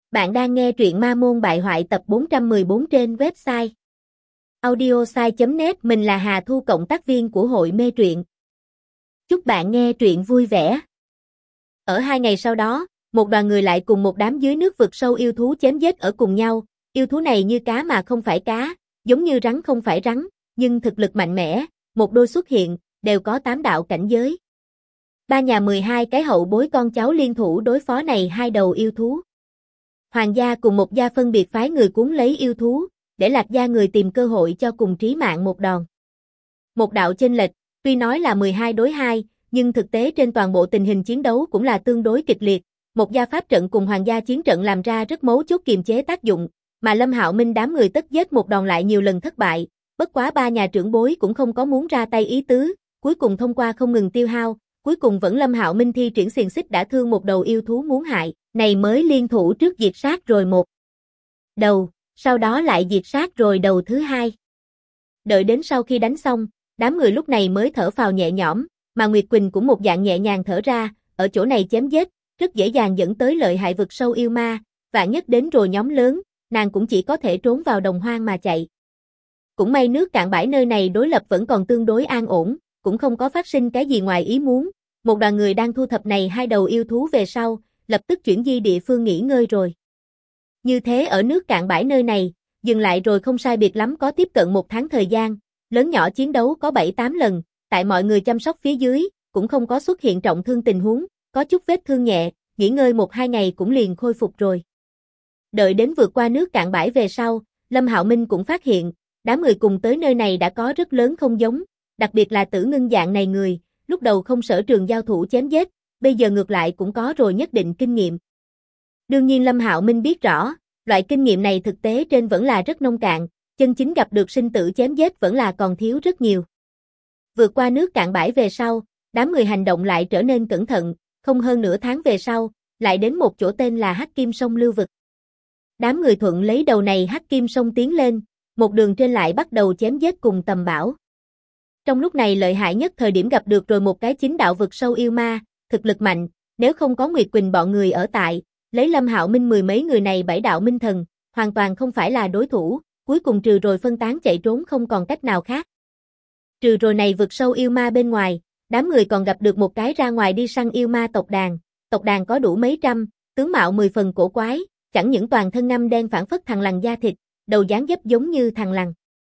Bạn đang nghe truyện Ma Môn Bại Hoại tập 414 trên website audiosai.net. Mình là Hà Thu, cộng tác viên của hội mê truyện. Chúc bạn nghe truyện vui vẻ. Ở 2 ngày sau đó, một đoàn người lại cùng một đám dưới nước vực sâu yêu thú chém giết ở cùng nhau. Yêu thú này như cá mà không phải cá, giống như rắn không phải rắn, nhưng thực lực mạnh mẽ, một đôi xuất hiện, đều có 8 đạo cảnh giới. Ba nhà 12 cái hậu bối con cháu liên thủ đối phó này 2 đầu yêu thú. Hoàng gia cùng một gia phân biệt phái người cuốn lấy yêu thú, để Lạc gia người tìm cơ hội cho cùng trí mạng một đòn. Một đạo chênh lệch, tuy nói là 12 đối 2, nhưng thực tế trên toàn bộ tình hình chiến đấu cũng là tương đối kịch liệt. Một gia pháp trận cùng hoàng gia chiến trận làm ra rất mấu chốt kiềm chế tác dụng, mà Lâm Hạo Minh đám người tất giết một đòn lại nhiều lần thất bại, bất quá ba nhà trưởng bối cũng không có muốn ra tay ý tứ, cuối cùng thông qua không ngừng tiêu hao, cuối cùng vẫn Lâm Hạo Minh thi triển xiềng xích đã thương một đầu yêu thú muốn hại, này mới liên thủ trước diệt sát rồi một đầu, sau đó lại diệt sát rồi đầu thứ 2. Đợi đến sau khi đánh xong, đám người lúc này mới thở phào nhẹ nhõm, mà Nguyệt Quỳnh cũng một dạng nhẹ nhàng thở ra, ở chỗ này chém giết, rất dễ dàng dẫn tới lợi hại vực sâu yêu ma, vạn nhất đến rồi nhóm lớn, nàng cũng chỉ có thể trốn vào đồng hoang mà chạy. Cũng may nước cạn bãi nơi này đối lập vẫn còn tương đối an ổn, cũng không có phát sinh cái gì ngoài ý muốn. Một đoàn người đang thu thập này 2 đầu yêu thú về sau, lập tức chuyển di địa phương nghỉ ngơi rồi. Như thế ở nước cạn bãi nơi này, dừng lại rồi không sai biệt lắm có tiếp cận 1 tháng thời gian, lớn nhỏ chiến đấu có 7-8 lần, tại mọi người chăm sóc phía dưới, cũng không có xuất hiện trọng thương tình huống, có chút vết thương nhẹ, nghỉ ngơi 1-2 ngày cũng liền khôi phục rồi. Đợi đến vượt qua nước cạn bãi về sau, Lâm Hạo Minh cũng phát hiện, đám người cùng tới nơi này đã có rất lớn không giống, đặc biệt là Tử Ngưng dạng này người, lúc đầu không sở trường giao thủ chém giết, bây giờ ngược lại cũng có rồi nhất định kinh nghiệm. Đương nhiên Lâm Hạo Minh biết rõ, loại kinh nghiệm này thực tế trên vẫn là rất nông cạn, chân chính gặp được sinh tử chém giết vẫn là còn thiếu rất nhiều. Vượt qua nước cạn bãi về sau, đám người hành động lại trở nên cẩn thận, không hơn nửa tháng về sau, lại đến một chỗ tên là Hắc Kim Sông Lưu Vực. Đám người thuận lấy đầu này Hắc Kim Sông tiến lên, một đường trên lại bắt đầu chém giết cùng tầm bão. Trong lúc này lợi hại nhất thời điểm gặp được rồi một cái chính đạo vực sâu yêu ma, thực lực mạnh, nếu không có Nguyệt Quỳnh bọn người ở tại, lấy Lâm Hạo Minh 10 mấy người này 7 đạo minh thần, hoàn toàn không phải là đối thủ, cuối cùng trừ rồi phân tán chạy trốn không còn cách nào khác. Trừ rồi này vực sâu yêu ma bên ngoài, đám người còn gặp được một cái ra ngoài đi săn yêu ma tộc đàn có đủ mấy trăm, tướng mạo 10 phần cổ quái, chẳng những toàn thân ngăm đen phản phất thằn lằn da thịt, đầu dáng dấp giống như thằn lằn.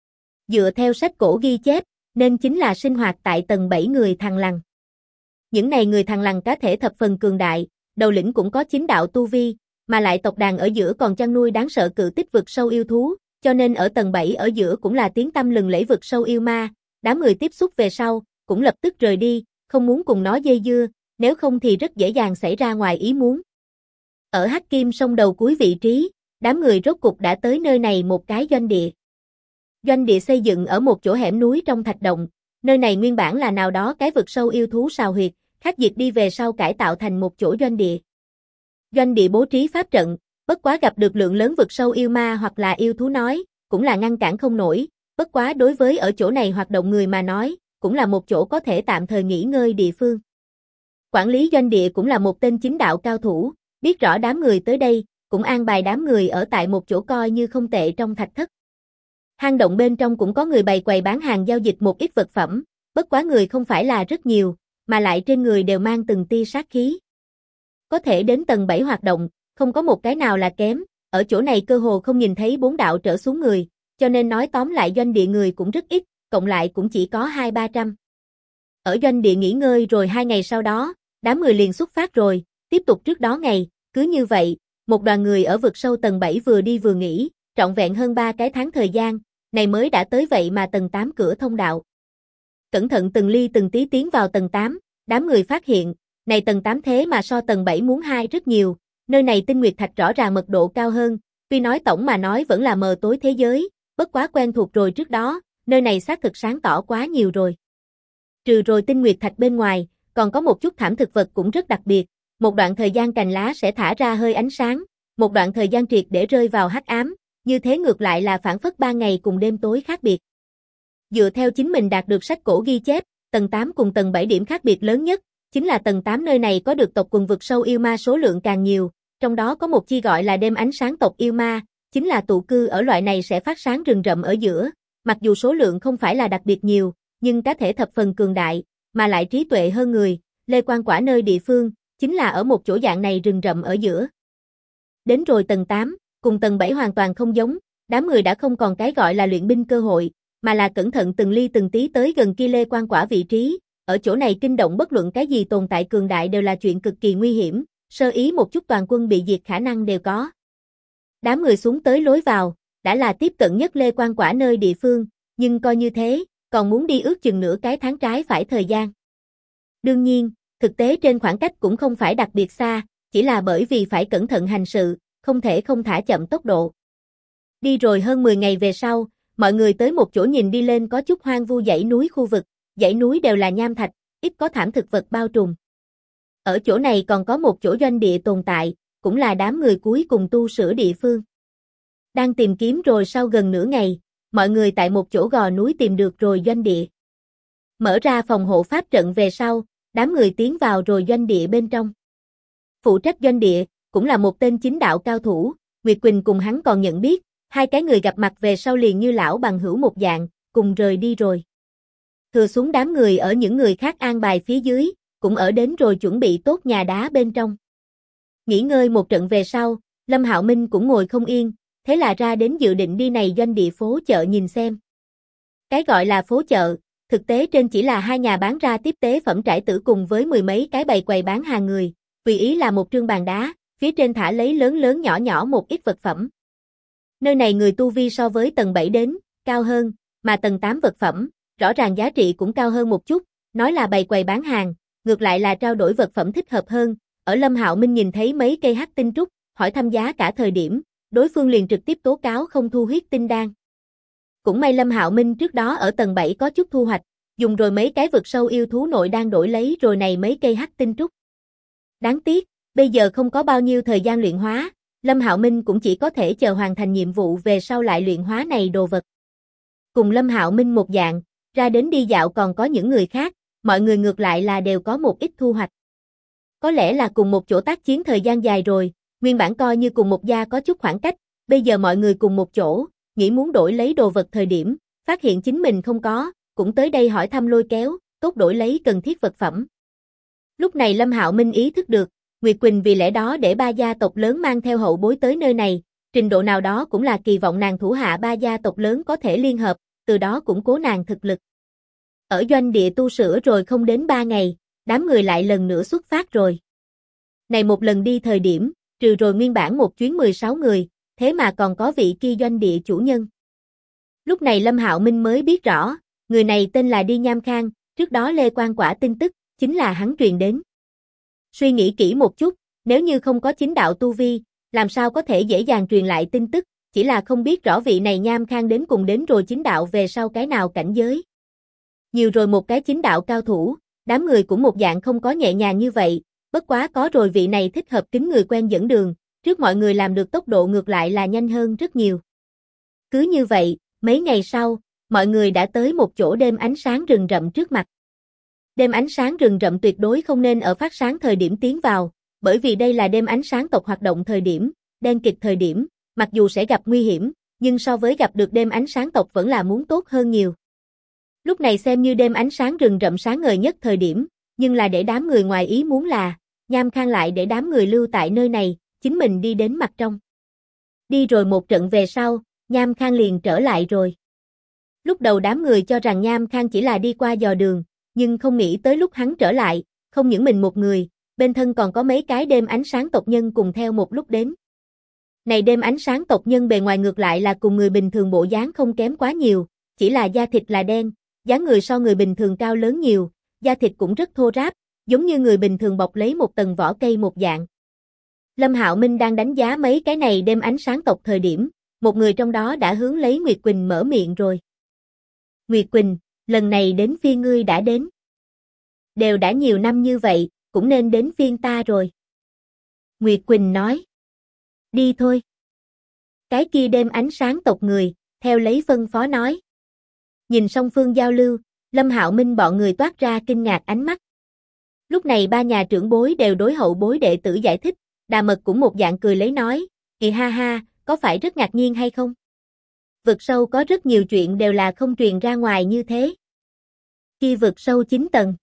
Dựa theo sách cổ ghi chép, nên chính là sinh hoạt tại tầng 7 người thằn lằn. Những này người thằn lằn cá thể thập phần cường đại, đầu lĩnh cũng có 9 đạo tu vi, mà lại tộc đàn ở giữa còn chăn nuôi đáng sợ cự tích vực sâu yêu thú, cho nên ở tầng 7 ở giữa cũng là tiếng tăm lừng lẫy vực sâu yêu ma, đám người tiếp xúc về sau, cũng lập tức rời đi, không muốn cùng nó dây dưa, nếu không thì rất dễ dàng xảy ra ngoài ý muốn. Ở Hắc Kim Sông đầu cuối vị trí, đám người rốt cục đã tới nơi này một cái doanh địa. Doanh địa xây dựng ở một chỗ hẻm núi trong thạch động, nơi này nguyên bản là nào đó cái vực sâu yêu thú sào huyệt, khách diệt đi về sau cải tạo thành một chỗ doanh địa. Doanh địa bố trí pháp trận, bất quá gặp được lượng lớn vực sâu yêu ma hoặc là yêu thú nói, cũng là ngăn cản không nổi, bất quá đối với ở chỗ này hoạt động người mà nói, cũng là một chỗ có thể tạm thời nghỉ ngơi địa phương. Quản lý doanh địa cũng là một tên chính đạo cao thủ, biết rõ đám người tới đây, cũng an bài đám người ở tại một chỗ coi như không tệ trong thạch thất. Hang động bên trong cũng có người bày quầy bán hàng giao dịch một ít vật phẩm, bất quá người không phải là rất nhiều, mà lại trên người đều mang từng tia sát khí. Có thể đến tầng 7 hoạt động, không có một cái nào là kém, ở chỗ này cơ hồ không nhìn thấy 4 đạo trở xuống người, cho nên nói tóm lại doanh địa người cũng rất ít, cộng lại cũng chỉ có 200-300. Ở doanh địa nghỉ ngơi rồi 2 ngày sau đó, đám người liền xuất phát rồi, tiếp tục trước đó ngày, cứ như vậy, một đoàn người ở vực sâu tầng 7 vừa đi vừa nghỉ, trọn vẹn hơn 3 cái tháng thời gian, này mới đã tới vậy mà tầng 8 cửa thông đạo. Cẩn thận từng ly từng tí tiến vào tầng 8, đám người phát hiện, này tầng 8 thế mà so tầng 7 muốn hai rất nhiều, nơi này tinh nguyệt thạch rõ ràng mật độ cao hơn, tuy nói tổng mà nói vẫn là mờ tối thế giới, bất quá quen thuộc rồi trước đó, nơi này xác thực sáng tỏ quá nhiều rồi. Trừ rồi tinh nguyệt thạch bên ngoài, còn có một chút thảm thực vật cũng rất đặc biệt, một đoạn thời gian cành lá sẽ thả ra hơi ánh sáng, một đoạn thời gian triệt để rơi vào hắc ám, như thế ngược lại là phản phất ban ngày cùng đêm tối khác biệt. Dựa theo chính mình đạt được sách cổ ghi chép, tầng 8 cùng tầng 7 điểm khác biệt lớn nhất, chính là tầng 8 nơi này có được tộc quần vực sâu yêu ma số lượng càng nhiều, trong đó có một chi gọi là đêm ánh sáng tộc yêu ma, chính là tụ cư ở loại này sẽ phát sáng rừng rậm ở giữa, mặc dù số lượng không phải là đặc biệt nhiều, nhưng cá thể thập phần cường đại, mà lại trí tuệ hơn người, Lê Quan Quả nơi địa phương, chính là ở một chỗ dạng này rừng rậm ở giữa. Đến rồi tầng 8, cùng tầng 7 hoàn toàn không giống, đám người đã không còn cái gọi là luyện binh cơ hội, mà là cẩn thận từng ly từng tí tới gần kia Lê Quan Quả vị trí, ở chỗ này kinh động bất luận cái gì tồn tại cường đại đều là chuyện cực kỳ nguy hiểm, sơ ý một chút toàn quân bị diệt khả năng đều có. Đám người xuống tới lối vào, đã là tiếp cận nhất Lê Quan Quả nơi địa phương, nhưng coi như thế, còn muốn đi ước chừng nửa cái tháng trái phải thời gian. Đương nhiên, thực tế trên khoảng cách cũng không phải đặc biệt xa, chỉ là bởi vì phải cẩn thận hành sự, không thể không thả chậm tốc độ. Đi rồi hơn 10 ngày về sau, mọi người tới một chỗ nhìn đi lên có chút hoang vu dãy núi khu vực, dãy núi đều là nham thạch, ít có thảm thực vật bao trùm. Ở chỗ này còn có một chỗ doanh địa tồn tại, cũng là đám người cuối cùng tu sửa địa phương. Đang tìm kiếm rồi sau gần nửa ngày, mọi người tại một chỗ gò núi tìm được rồi doanh địa. Mở ra phòng hộ pháp trận về sau, đám người tiến vào rồi doanh địa bên trong. Phụ trách doanh địa, cũng là một tên chính đạo cao thủ, Nguyệt Quỳnh cùng hắn còn nhận biết, hai cái người gặp mặt về sau liền như lão bằng hữu một dạng, cùng rời đi rồi. Thừa xuống đám người ở những người khác an bài phía dưới, cũng ở đến rồi chuẩn bị tốt nhà đá bên trong. Nghỉ ngơi một trận về sau, Lâm Hạo Minh cũng ngồi không yên, thế là ra đến dự định đi này doanh địa phố chợ nhìn xem. Cái gọi là phố chợ, thực tế trên chỉ là hai nhà bán ra tiếp tế phẩm trải tử cùng với mười mấy cái bày quầy bán hàng người, tùy ý là một trương bàn đá, phía trên thả lấy lớn lớn nhỏ nhỏ một ít vật phẩm. Nơi này người tu vi so với tầng 7 đến, cao hơn, mà tầng 8 vật phẩm, rõ ràng giá trị cũng cao hơn một chút, nói là bày quầy bán hàng, ngược lại là trao đổi vật phẩm thích hợp hơn. Ở Lâm Hạo Minh nhìn thấy mấy cây hắc tinh trúc, hỏi thăm giá cả thời điểm, đối phương liền trực tiếp tố cáo không thu huyết tinh đan. Cũng may Lâm Hạo Minh trước đó ở tầng 7 có chút thu hoạch, dùng rồi mấy cái vực sâu yêu thú nội đang đổi lấy rồi này mấy cây hắc tinh trúc. Đáng tiếc, bây giờ không có bao nhiêu thời gian luyện hóa, Lâm Hạo Minh cũng chỉ có thể chờ hoàn thành nhiệm vụ về sau lại luyện hóa này đồ vật. Cùng Lâm Hạo Minh một dạng, ra đến đi dạo còn có những người khác, mọi người ngược lại là đều có một ít thu hoạch. Có lẽ là cùng một chỗ tác chiến thời gian dài rồi, nguyên bản coi như cùng một gia có chút khoảng cách, bây giờ mọi người cùng một chỗ, nghĩ muốn đổi lấy đồ vật thời điểm, phát hiện chính mình không có, cũng tới đây hỏi thăm lôi kéo, tốt đổi lấy cần thiết vật phẩm. Lúc này Lâm Hạo Minh ý thức được, Nguyệt Quỳnh vì lẽ đó để ba gia tộc lớn mang theo hậu bối tới nơi này, trình độ nào đó cũng là kỳ vọng nàng thủ hạ ba gia tộc lớn có thể liên hợp, từ đó củng cố nàng thực lực. Ở doanh địa tu sửa rồi không đến 3 ngày, đám người lại lần nữa xuất phát rồi. Này một lần đi thời điểm, trừ rồi nguyên bản một chuyến 16 người, thế mà còn có vị kia doanh địa chủ nhân. Lúc này Lâm Hạo Minh mới biết rõ, người này tên là Đi Nham Khang, trước đó Lê Quan Quả tin tức, chính là hắn truyền đến. Suy nghĩ kỹ một chút, nếu như không có chính đạo tu vi, làm sao có thể dễ dàng truyền lại tin tức, chỉ là không biết rõ vị này Nham Khang đến cùng đến rồi chính đạo về sau cái nào cảnh giới. Nhiều rồi một cái chính đạo cao thủ, đám người cũng một dạng không có nhẹ nhàng như vậy, bất quá có rồi vị này thích hợp kính người quen dẫn đường, trước mọi người làm được tốc độ ngược lại là nhanh hơn rất nhiều. Cứ như vậy, mấy ngày sau, mọi người đã tới một chỗ đêm ánh sáng rừng rậm trước mặt. Đêm ánh sáng rừng rậm tuyệt đối không nên ở phát sáng thời điểm tiến vào, bởi vì đây là đêm ánh sáng tộc hoạt động thời điểm, đen kịt thời điểm, mặc dù sẽ gặp nguy hiểm, nhưng so với gặp được đêm ánh sáng tộc vẫn là muốn tốt hơn nhiều. Lúc này xem như đêm ánh sáng rừng rậm sáng ngời nhất thời điểm, nhưng là để đám người ngoài ý muốn là, Nham Khang lại để đám người lưu tại nơi này, chính mình đi đến mặt trong. Đi rồi một trận về sau, Nham Khang liền trở lại rồi. Lúc đầu đám người cho rằng Nham Khang chỉ là đi qua dò đường, nhưng không nghĩ tới lúc hắn trở lại, không những mình một người, bên thân còn có mấy cái đêm ánh sáng tộc nhân cùng theo một lúc đến. Này đêm ánh sáng tộc nhân bề ngoài ngược lại là cùng người bình thường bộ dáng không kém quá nhiều, chỉ là da thịt là đen, dáng người so người bình thường cao lớn nhiều, da thịt cũng rất thô ráp, giống như người bình thường bọc lấy một tầng vỏ cây một dạng. Lâm Hạo Minh đang đánh giá mấy cái này đêm ánh sáng tộc thời điểm, một người trong đó đã hướng lấy Nguyệt Quỳnh mở miệng rồi. Nguyệt Quỳnh, lần này đến phiên ngươi đã đến. Đều đã nhiều năm như vậy, cũng nên đến phiên ta rồi. Nguyệt Quỳnh nói. Đi thôi. Cái kia đêm ánh sáng tộc người, theo lấy phân phó nói. Nhìn song phương giao lưu, Lâm Hạo Minh bọn người toát ra kinh ngạc ánh mắt. Lúc này ba nhà trưởng bối đều đối hậu bối đệ tử giải thích, Đà Mật cũng một dạng cười lấy nói, ha ha, có phải rất ngạc nhiên hay không? Vực sâu có rất nhiều chuyện đều là không truyền ra ngoài như thế. Khi vực sâu 9 tầng.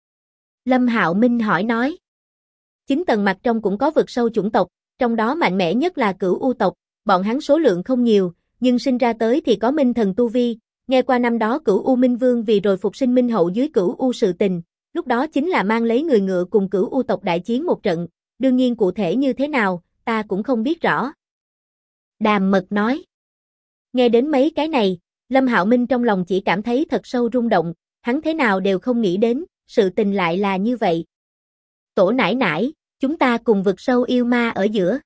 Lâm Hạo Minh hỏi nói. 9 tầng mặt trong cũng có vực sâu chủng tộc, trong đó mạnh mẽ nhất là Cửu U tộc, bọn hắn số lượng không nhiều, nhưng sinh ra tới thì có minh thần tu vi, nghe qua năm đó Cửu U Minh Vương vì rồi phục sinh Minh Hậu dưới Cửu U sự tình, lúc đó chính là mang lấy người ngựa cùng Cửu U tộc đại chiến một trận, đương nhiên cụ thể như thế nào, ta cũng không biết rõ. Đàm Mật nói. Nghe đến mấy cái này, Lâm Hạo Minh trong lòng chỉ cảm thấy thật sâu rung động, hắn thế nào đều không nghĩ đến, sự tình lại là như vậy. Tổ nải nải, chúng ta cùng vực sâu yêu ma ở giữa.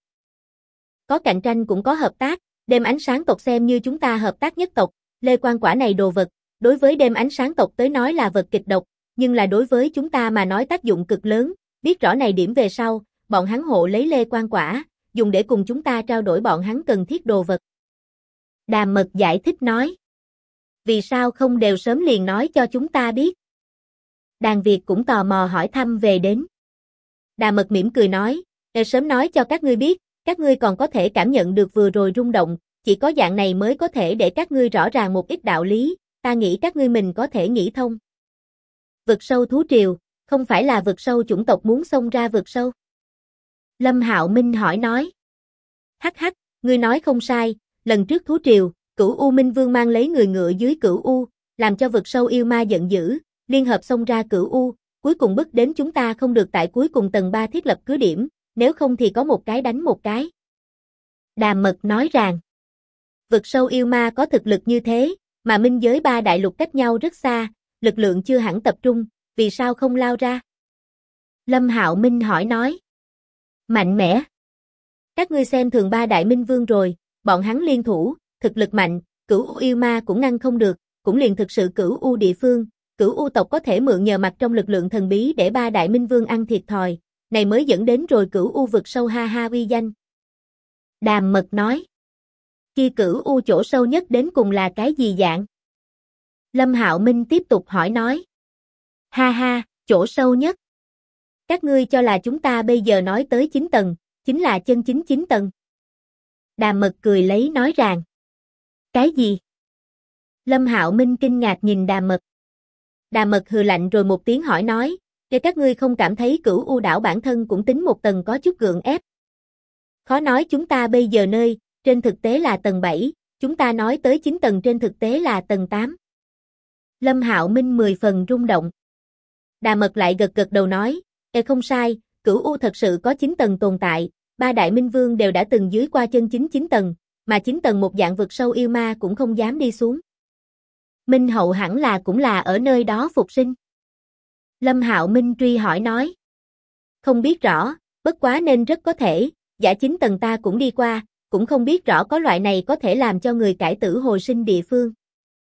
Có cạnh tranh cũng có hợp tác, đêm ánh sáng tộc xem như chúng ta hợp tác nhất tộc, lê quan quả này đồ vật, đối với đêm ánh sáng tộc tới nói là vật kịch độc, nhưng là đối với chúng ta mà nói tác dụng cực lớn, biết rõ này điểm về sau, bọn hắn hộ lấy lê quan quả, dùng để cùng chúng ta trao đổi bọn hắn cần thiết đồ vật. Đàm Mật giải thích nói. Vì sao không đều sớm liền nói cho chúng ta biết? Đàn Việt cũng tò mò hỏi thăm về đến. Đàm Mật mỉm cười nói, để sớm nói cho các ngươi biết, các ngươi còn có thể cảm nhận được vừa rồi rung động, chỉ có dạng này mới có thể để các ngươi rõ ràng một ít đạo lý, ta nghĩ các ngươi mình có thể nghĩ thông. Vực sâu thú triều, không phải là vực sâu chủng tộc muốn xông ra vực sâu? Lâm Hạo Minh hỏi nói. Hắc hắc, ngươi nói không sai, lần trước thú triều, Cửu U Minh Vương mang lấy người ngựa dưới Cửu U, làm cho vực sâu yêu ma giận dữ, liên hợp xông ra Cửu U, cuối cùng bức đến chúng ta không được tại cuối cùng tầng 3 thiết lập cứ điểm, nếu không thì có một cái đánh một cái. Đàm Mật nói rằng, vực sâu yêu ma có thực lực như thế, mà minh giới 3 đại lục cách nhau rất xa, lực lượng chưa hẳn tập trung, vì sao không lao ra? Lâm Hạo Minh hỏi nói. Mạnh mẽ. Các ngươi xem thường 3 đại minh vương rồi, bọn hắn liên thủ, thực lực mạnh, Cửu U yêu ma cũng ngăn không được, cũng liền thực sự Cửu U địa phương, Cửu U tộc có thể mượn nhờ mặt trong lực lượng thần bí để 3 đại minh vương ăn thiệt thòi, này mới dẫn đến rồi Cửu U vực sâu ha ha uy danh. Đàm Mật nói. Khi Cửu U chỗ sâu nhất đến cùng là cái gì dạng? Lâm Hạo Minh tiếp tục hỏi nói. Ha ha, chỗ sâu nhất. Các ngươi cho là chúng ta bây giờ nói tới 9 tầng, chính là chân chính 9 tầng. Đàm Mật cười lấy nói rằng. Cái gì? Lâm Hạo Minh kinh ngạc nhìn Đàm Mật. Đàm Mật hừ lạnh rồi một tiếng hỏi nói, để các ngươi không cảm thấy Cửu U đảo bản thân cũng tính một tầng có chút gượng ép. Khó nói chúng ta bây giờ nơi, trên thực tế là tầng 7, chúng ta nói tới 9 tầng trên thực tế là tầng 8. Lâm Hạo Minh 10 phần rung động. Đàm Mật lại gật gật đầu nói, không sai, Cửu U thật sự có 9 tầng tồn tại, 3 đại minh vương đều đã từng dưới qua chân chính 9 tầng, mà 9 tầng một dạng vực sâu yêu ma cũng không dám đi xuống. Minh Hậu hẳn là cũng là ở nơi đó phục sinh. Lâm Hạo Minh truy hỏi nói. Không biết rõ, bất quá nên rất có thể, giả 9 tầng ta cũng đi qua, cũng không biết rõ có loại này có thể làm cho người cải tử hồi sinh địa phương.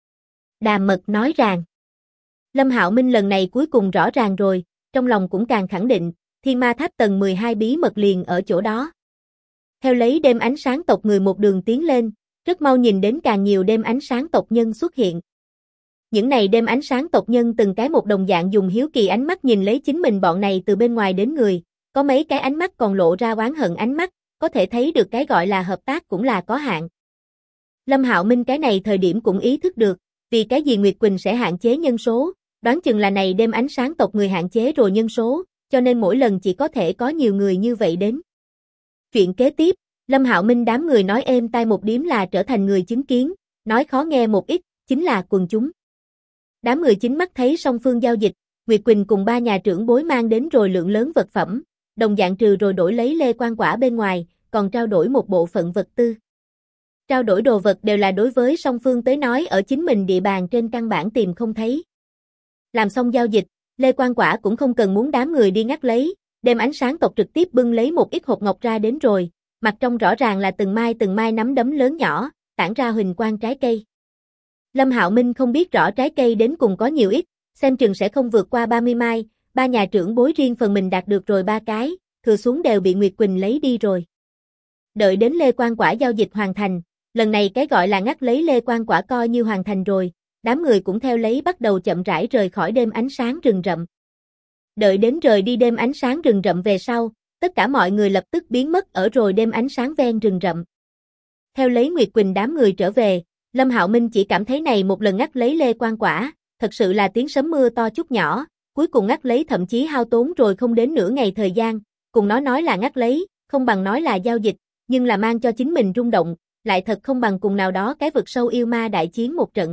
Đàm Mật nói rằng. Lâm Hạo Minh lần này cuối cùng rõ ràng rồi, trong lòng cũng càng khẳng định, Thiên Ma Tháp tầng 12 bí mật liền ở chỗ đó. Theo lấy đêm ánh sáng tộc người một đường tiến lên, rất mau nhìn đến càng nhiều đêm ánh sáng tộc nhân xuất hiện. Những này đêm ánh sáng tộc nhân từng cái một đồng dạng dùng hiếu kỳ ánh mắt nhìn lấy chính mình bọn này từ bên ngoài đến người, có mấy cái ánh mắt còn lộ ra oán hận ánh mắt, có thể thấy được cái gọi là hợp tác cũng là có hạn. Lâm Hạo Minh cái này thời điểm cũng ý thức được, vì cái gì Nguyệt Quỳnh sẽ hạn chế nhân số, đoán chừng là này đêm ánh sáng tộc người hạn chế rồi nhân số, cho nên mỗi lần chỉ có thể có nhiều người như vậy đến. Chuyện kế tiếp, Lâm Hạo Minh đám người nói êm tai một điếm là trở thành người chứng kiến, nói khó nghe một ít, chính là quần chúng. Đám người chính mắt thấy song phương giao dịch, Nguyệt Quỳnh cùng 3 nhà trưởng bối mang đến rồi lượng lớn vật phẩm, đồng dạng trừ rồi đổi lấy lê quan quả bên ngoài, còn trao đổi một bộ phận vật tư. Trao đổi đồ vật đều là đối với song phương tới nói ở chính mình địa bàn trên căn bản tìm không thấy. Làm xong giao dịch, lê quan quả cũng không cần muốn đám người đi ngắt lấy, đem ánh sáng tộc trực tiếp bưng lấy một ít hộp ngọc ra đến rồi, mặt trong rõ ràng là từng mai nắm đấm lớn nhỏ, tản ra huỳnh quang trái cây. Lâm Hạo Minh không biết rõ trái cây đến cùng có nhiều ít, xem chừng sẽ không vượt qua 30 mai, 3 nhà trưởng bối riêng phần mình đạt được rồi 3 cái, thừa xuống đều bị Nguyệt Quỳnh lấy đi rồi. Đợi đến lê quan quả giao dịch hoàn thành, lần này cái gọi là ngắt lấy lê quan quả coi như hoàn thành rồi, đám người cũng theo lấy bắt đầu chậm rãi rời khỏi đêm ánh sáng rừng rậm. Đợi đến rời đi đêm ánh sáng rừng rậm về sau, tất cả mọi người lập tức biến mất ở rồi đêm ánh sáng ven rừng rậm. Theo lấy Nguyệt Quỳnh đám người trở về, Lâm Hạo Minh chỉ cảm thấy này một lần ngắt lấy Lê Quan Quả, thật sự là tiếng sấm mưa to chút nhỏ, cuối cùng ngắt lấy thậm chí hao tốn rồi không đến nửa ngày thời gian, cùng nói là ngắt lấy, không bằng nói là giao dịch, nhưng là mang cho chính mình rung động, lại thật không bằng cùng nào đó cái vực sâu yêu ma đại chiến một trận.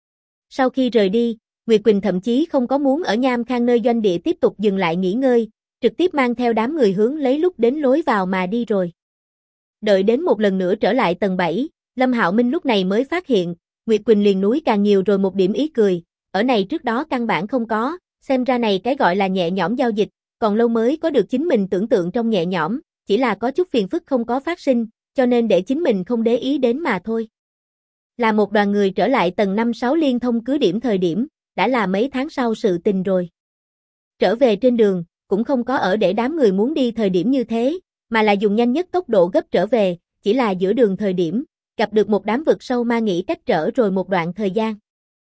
Sau khi rời đi, Nguyệt Quỳnh thậm chí không có muốn ở Nham Khang nơi doanh địa tiếp tục dừng lại nghỉ ngơi, trực tiếp mang theo đám người hướng lấy lúc đến lối vào mà đi rồi. Đợi đến một lần nữa trở lại tầng 7, Lâm Hạo Minh lúc này mới phát hiện, Nguyệt Quỳnh liền núi càng nhiều rồi một điểm ý cười, ở này trước đó căn bản không có, xem ra này cái gọi là nhẹ nhõm giao dịch, còn lâu mới có được chính mình tưởng tượng trong nhẹ nhõm, chỉ là có chút phiền phức không có phát sinh, cho nên để chính mình không để ý đến mà thôi. Là một đoàn người trở lại tầng 5-6 liên thông cứ điểm thời điểm, đã là mấy tháng sau sự tình rồi. Trở về trên đường, cũng không có ở để đám người muốn đi thời điểm như thế, mà là dùng nhanh nhất tốc độ gấp trở về, chỉ là giữa đường thời điểm, gặp được một đám vực sâu ma nghĩ cách trở rồi một đoạn thời gian.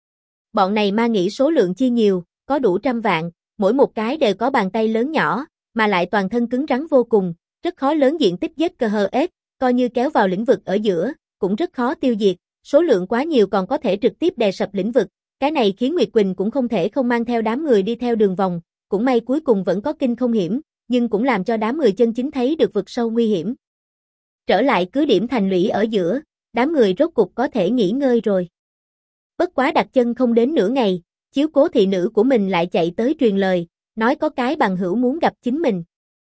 Bọn này ma nghĩ số lượng chi nhiều, có đủ trăm vạn, mỗi một cái đều có bàn tay lớn nhỏ, mà lại toàn thân cứng rắn vô cùng, rất khó lớn diện tích giết cơ hờ ếch, coi như kéo vào lĩnh vực ở giữa, cũng rất khó tiêu diệt, số lượng quá nhiều còn có thể trực tiếp đè sập lĩnh vực, cái này khiến Nguyệt Quỳnh cũng không thể không mang theo đám người đi theo đường vòng, cũng may cuối cùng vẫn có kinh không hiểm, nhưng cũng làm cho đám người chân chính thấy được vực sâu nguy hiểm. Trở lại cứ điểm thành lũy ở giữa, đám người rốt cục có thể nghỉ ngơi rồi. Bất quá đặt chân không đến nửa ngày, chiếu cố thị nữ của mình lại chạy tới truyền lời, nói có cái bằng hữu muốn gặp chính mình.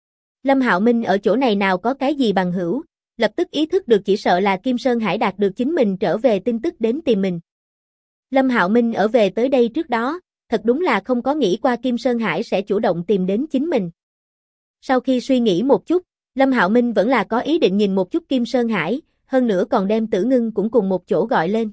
Lâm Hạo Minh ở chỗ này nào có cái gì bằng hữu, lập tức ý thức được chỉ sợ là Kim Sơn Hải đạt được chính mình trở về tin tức đến tìm mình. Lâm Hạo Minh ở về tới đây trước đó, thật đúng là không có nghĩ qua Kim Sơn Hải sẽ chủ động tìm đến chính mình. Sau khi suy nghĩ một chút, Lâm Hạo Minh vẫn là có ý định nhìn một chút Kim Sơn Hải, hơn nữa còn đem Tử Ngưng cũng cùng một chỗ gọi lên.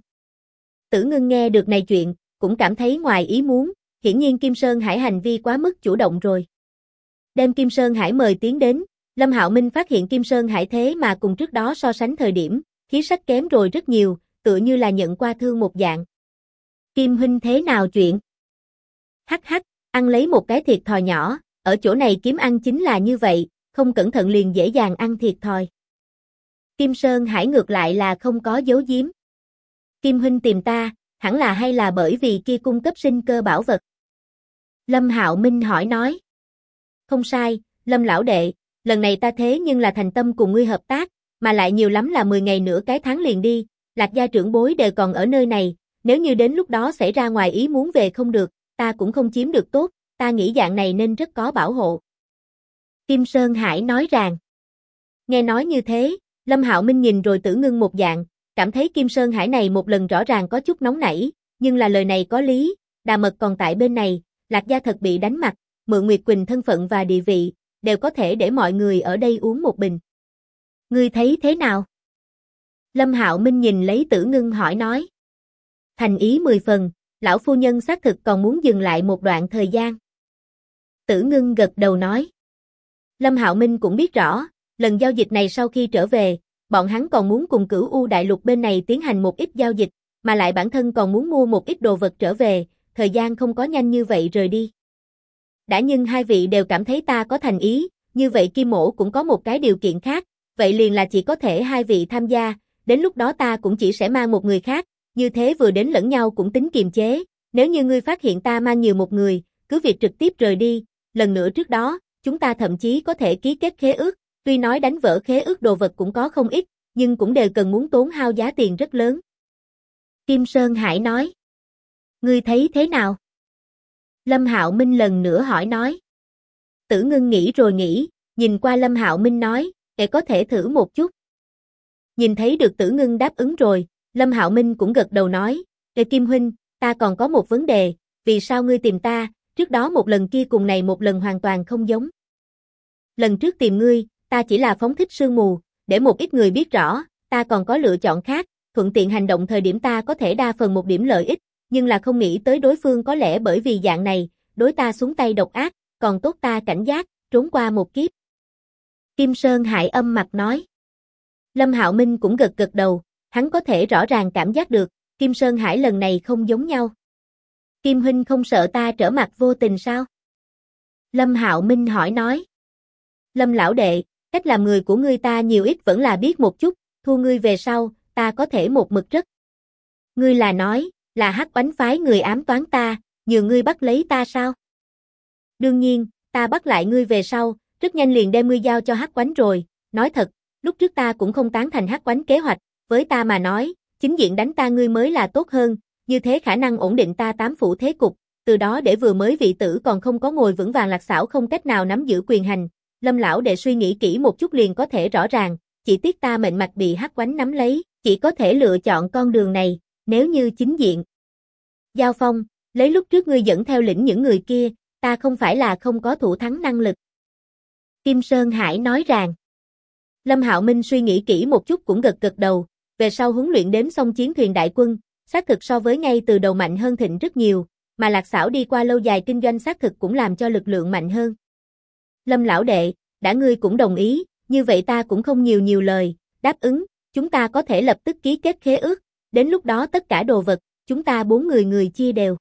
Tử Ngưng nghe được này chuyện, cũng cảm thấy ngoài ý muốn, hiển nhiên Kim Sơn Hải hành vi quá mức chủ động rồi. Đem Kim Sơn Hải mời tiến đến, Lâm Hạo Minh phát hiện Kim Sơn Hải thế mà cùng trước đó so sánh thời điểm, khí sắc kém rồi rất nhiều, tựa như là nhận qua thương một dạng. Kim huynh thế nào chuyện? Hắc hắc, ăn lấy một cái thiệt thòi nhỏ, ở chỗ này kiếm ăn chính là như vậy, không cẩn thận liền dễ dàng ăn thiệt thòi. Kim Sơn Hải ngược lại là không có giấu giếm. Kim huynh tìm ta, hẳn là hay là bởi vì kia cung cấp sinh cơ bảo vật? Lâm Hạo Minh hỏi nói. Không sai, Lâm lão đệ, lần này ta thế nhưng là thành tâm cùng ngươi hợp tác, mà lại nhiều lắm là 10 ngày nữa cái tháng liền đi, Lạc gia trưởng bối đều còn ở nơi này, nếu như đến lúc đó xảy ra ngoài ý muốn về không được, ta cũng không chiếm được tốt, ta nghĩ dạng này nên rất có bảo hộ. Kim Sơn Hải nói rằng. Nghe nói như thế, Lâm Hạo Minh nhìn rồi Tử Ngưng một dạng, cảm thấy Kim Sơn Hải này một lần rõ ràng có chút nóng nảy, nhưng là lời này có lý, Đà Mật còn tại bên này, Lạc gia thật bị đánh mặt, mượn Nguyệt Quỳnh thân phận và địa vị, đều có thể để mọi người ở đây uống một bình. Ngươi thấy thế nào? Lâm Hạo Minh nhìn lấy Tử Ngưng hỏi nói. Thành ý 10 phần, lão phu nhân xác thực còn muốn dừng lại một đoạn thời gian. Tử Ngưng gật đầu nói. Lâm Hạo Minh cũng biết rõ, lần giao dịch này sau khi trở về, bọn hắn còn muốn cùng Cửu U đại lục bên này tiến hành một ít giao dịch, mà lại bản thân còn muốn mua một ít đồ vật trở về, thời gian không có nhanh như vậy rời đi. Đã nhưng hai vị đều cảm thấy ta có thành ý, như vậy Kim Mỗ cũng có một cái điều kiện khác, vậy liền là chỉ có thể hai vị tham gia, đến lúc đó ta cũng chỉ sẽ mang một người khác, như thế vừa đến lẫn nhau cũng tính kiềm chế, nếu như ngươi phát hiện ta mang nhiều một người, cứ việc trực tiếp rời đi, lần nữa trước đó, chúng ta thậm chí có thể ký kết khế ước, tuy nói đánh vỡ khế ước đồ vật cũng có không ít, nhưng cũng đều cần muốn tốn hao giá tiền rất lớn. Kim Sơn Hải nói. Ngươi thấy thế nào? Lâm Hạo Minh lần nữa hỏi nói. Tử Ngưng nghĩ rồi nghĩ, nhìn qua Lâm Hạo Minh nói, để có thể thử một chút. Nhìn thấy được Tử Ngưng đáp ứng rồi, Lâm Hạo Minh cũng gật đầu nói, Kim huynh, ta còn có một vấn đề, vì sao ngươi tìm ta, trước đó một lần kia cùng này một lần hoàn toàn không giống. Lần trước tìm ngươi, ta chỉ là phóng thích sương mù, để một ít người biết rõ, ta còn có lựa chọn khác, thuận tiện hành động thời điểm ta có thể đa phần một điểm lợi ích, nhưng là không nghĩ tới đối phương có lẽ bởi vì dạng này, đối ta xuống tay độc ác, còn tốt ta cảnh giác, trốn qua một kiếp. Kim Sơn Hải âm mặt nói. Lâm Hạo Minh cũng gật gật đầu, hắn có thể rõ ràng cảm giác được, Kim Sơn Hải lần này không giống nhau. Kim huynh không sợ ta trở mặt vô tình sao? Lâm Hạo Minh hỏi nói. Lâm lão đệ, cách làm người của ngươi ta nhiều ít vẫn là biết một chút, thua ngươi về sau, ta có thể một mực rất. Ngươi là nói, là Hắc Oánh phái người ám toán ta, nhờ ngươi bắt lấy ta sao? Đương nhiên, ta bắt lại ngươi về sau, rất nhanh liền đem ngươi giao cho Hắc Oánh rồi, nói thật, lúc trước ta cũng không tán thành Hắc Oánh kế hoạch, với ta mà nói, chính diện đánh ta ngươi mới là tốt hơn, như thế khả năng ổn định ta tám phủ thế cục, từ đó để vừa mới vị tử còn không có ngồi vững vàng Lạc Xảo không cách nào nắm giữ quyền hành. Lâm lão đệ suy nghĩ kỹ một chút liền có thể rõ ràng, chỉ tiếc ta mệnh mạch bị Hắc Oánh nắm lấy, chỉ có thể lựa chọn con đường này, nếu như chính diện giao phong, lấy lúc trước ngươi dẫn theo lĩnh những người kia, ta không phải là không có thủ thắng năng lực. Kim Sơn Hải nói rằng. Lâm Hạo Minh suy nghĩ kỹ một chút cũng gật gật đầu, về sau huấn luyện đếm xong chiến thuyền đại quân, xác thực so với ngay từ đầu mạnh hơn thịnh rất nhiều, mà Lạc Xảo đi qua lâu dài kinh doanh xác thực cũng làm cho lực lượng mạnh hơn. Lâm lão đệ, đã ngươi cũng đồng ý, như vậy ta cũng không nhiều lời, đáp ứng, chúng ta có thể lập tức ký kết khế ước, đến lúc đó tất cả đồ vật, chúng ta 4 người chia đều.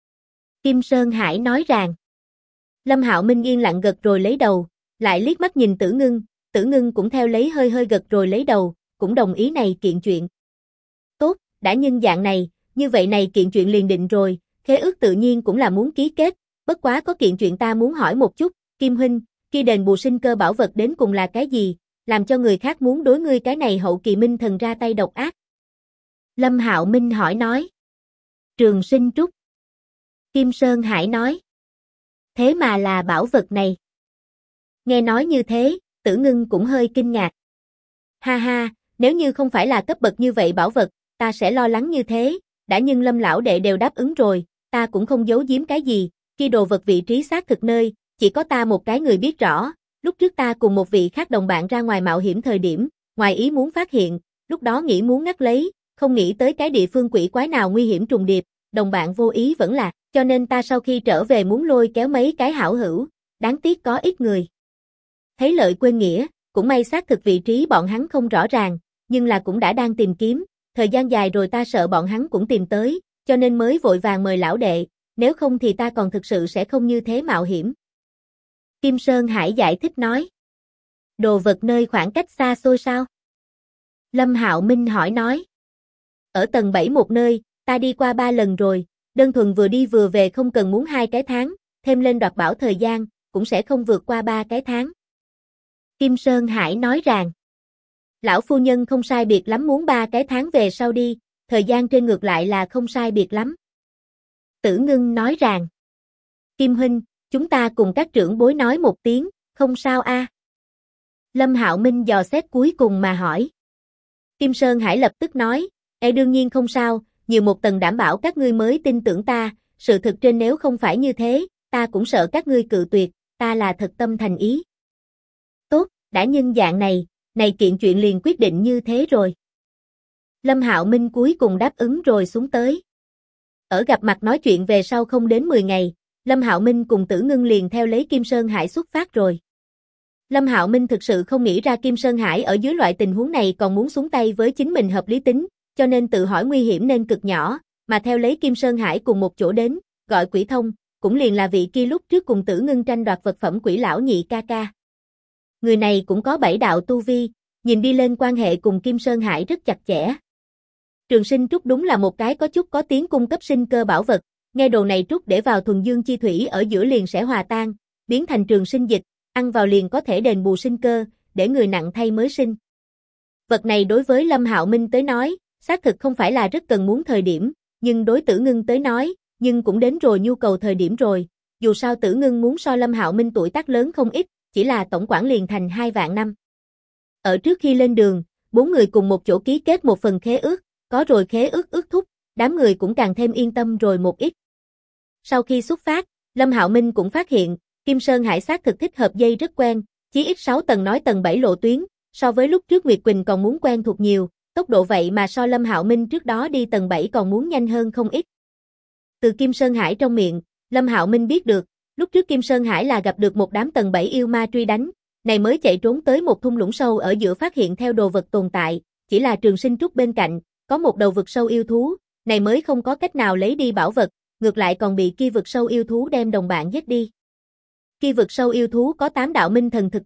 Kim Sơn Hải nói rằng. Lâm Hạo Minh yên lặng gật rồi lấy đầu, lại liếc mắt nhìn Tử Ngưng cũng theo lấy hơi gật rồi lấy đầu, cũng đồng ý này kiện chuyện. Tốt, đã nhân dạng này, như vậy này kiện chuyện liền định rồi, khế ước tự nhiên cũng là muốn ký kết, bất quá có kiện chuyện ta muốn hỏi một chút, Kim huynh, kia đền bù sinh cơ bảo vật đến cùng là cái gì, làm cho người khác muốn đối ngươi cái này hậu kỳ minh thần ra tay độc ác. Lâm Hạo Minh hỏi nói. Trường sinh trúc. Kim Sơn Hải nói. Thế mà là bảo vật này. Nghe nói như thế, Tử Ngưng cũng hơi kinh ngạc. Ha ha, nếu như không phải là cấp bậc như vậy bảo vật, ta sẽ lo lắng như thế, đã nhưng Lâm lão đệ đều đáp ứng rồi, ta cũng không giấu giếm cái gì, khi đồ vật vị trí xác thực nơi, chỉ có ta một cái người biết rõ, lúc trước ta cùng một vị khác đồng bạn ra ngoài mạo hiểm thời điểm, ngoài ý muốn phát hiện, lúc đó nghĩ muốn ngắt lấy, không nghĩ tới cái địa phương quỷ quái nào nguy hiểm trùng điệp, đồng bạn vô ý vẫn lạc, cho nên ta sau khi trở về muốn lôi kéo mấy cái hảo hữu, đáng tiếc có ít người. Thấy lợi quên nghĩa, cũng may xác thực vị trí bọn hắn không rõ ràng, nhưng là cũng đã đang tìm kiếm, thời gian dài rồi ta sợ bọn hắn cũng tìm tới, cho nên mới vội vàng mời lão đệ, nếu không thì ta còn thực sự sẽ không như thế mạo hiểm. Kim Sơn Hải giải thích nói. Đồ vật nơi khoảng cách xa xôi sao? Lâm Hạo Minh hỏi nói. Ở tầng 7 một nơi, ta đi qua 3 lần rồi, đơn thuần vừa đi vừa về không cần muốn 2 cái tháng, thêm lên đoạt bảo thời gian, cũng sẽ không vượt qua 3 cái tháng. Kim Sơn Hải nói rằng. Lão phu nhân không sai biệt lắm muốn 3 cái tháng về sau đi, thời gian trên ngược lại là không sai biệt lắm. Tử Ngưng nói rằng. Kim huynh, chúng ta cùng các trưởng bối nói một tiếng, không sao a? Lâm Hạo Minh dò xét cuối cùng mà hỏi. Kim Sơn Hải lập tức nói, đương nhiên không sao, nhiều một tầng đảm bảo các ngươi mới tin tưởng ta, sự thực trên nếu không phải như thế, ta cũng sợ các ngươi cự tuyệt, ta là thật tâm thành ý. Tốt, đã nhân dạng này kiện chuyện liền quyết định như thế rồi. Lâm Hạo Minh cuối cùng đáp ứng rồi xuống tới. Ở gặp mặt nói chuyện về sau không đến 10 ngày, Lâm Hạo Minh cùng Tử Ngưng liền theo lấy Kim Sơn Hải xuất phát rồi. Lâm Hạo Minh thực sự không nghĩ ra Kim Sơn Hải ở dưới loại tình huống này còn muốn xuống tay với chính mình hợp lý tính, cho nên tự hỏi nguy hiểm nên cực nhỏ, mà theo lấy Kim Sơn Hải cùng một chỗ đến, gọi Quỷ Thông, cũng liền là vị kia lúc trước cùng Tử Ngưng tranh đoạt vật phẩm Quỷ lão nhị ca ca. Người này cũng có 7 đạo tu vi, nhìn đi lên quan hệ cùng Kim Sơn Hải rất chặt chẽ. Trường sinh trúc đúng là một cái có chút có tiếng cung cấp sinh cơ bảo vật, nghe đồ này trúc để vào thuần dương chi thủy ở giữa liền sẽ hòa tan, biến thành trường sinh dịch, ăn vào liền có thể đền bù sinh cơ, để người nặng thay mới sinh. Vật này đối với Lâm Hạo Minh tới nói, xác thực không phải là rất cần muốn thời điểm, nhưng đối Tử Ngưng tới nói, nhưng cũng đến rồi nhu cầu thời điểm rồi, dù sao Tử Ngưng muốn so Lâm Hạo Minh tuổi tác lớn không ít, chỉ là tổng quản liền thành 2 vạn năm. Ở trước khi lên đường, 4 người cùng một chỗ ký kết một phần khế ước, có rồi khế ước ước thúc, đám người cũng càng thêm yên tâm rồi một ít. Sau khi xuất phát, Lâm Hạo Minh cũng phát hiện, Kim Sơn Hải xác thực thích hợp dây rất quen, chí ít 6 tầng nói tầng 7 lộ tuyến, so với lúc trước Nguyệt Quỳnh còn muốn quen thuộc nhiều, tốc độ vậy mà so Lâm Hạo Minh trước đó đi tầng 7 còn muốn nhanh hơn không ít. Từ Kim Sơn Hải trong miệng, Lâm Hạo Minh biết được, lúc trước Kim Sơn Hải là gặp được một đám tầng 7 yêu ma truy đánh, này mới chạy trốn tới một thung lũng sâu ở giữa phát hiện theo đồ vật tồn tại, chỉ là trường sinh trúc bên cạnh, có một đầu vực sâu yêu thú, này mới không có cách nào lấy đi bảo vật, ngược lại còn bị kia vực sâu yêu thú đem đồng bạn giết đi. Kia vực sâu yêu thú có 8 đạo minh thần thực lực,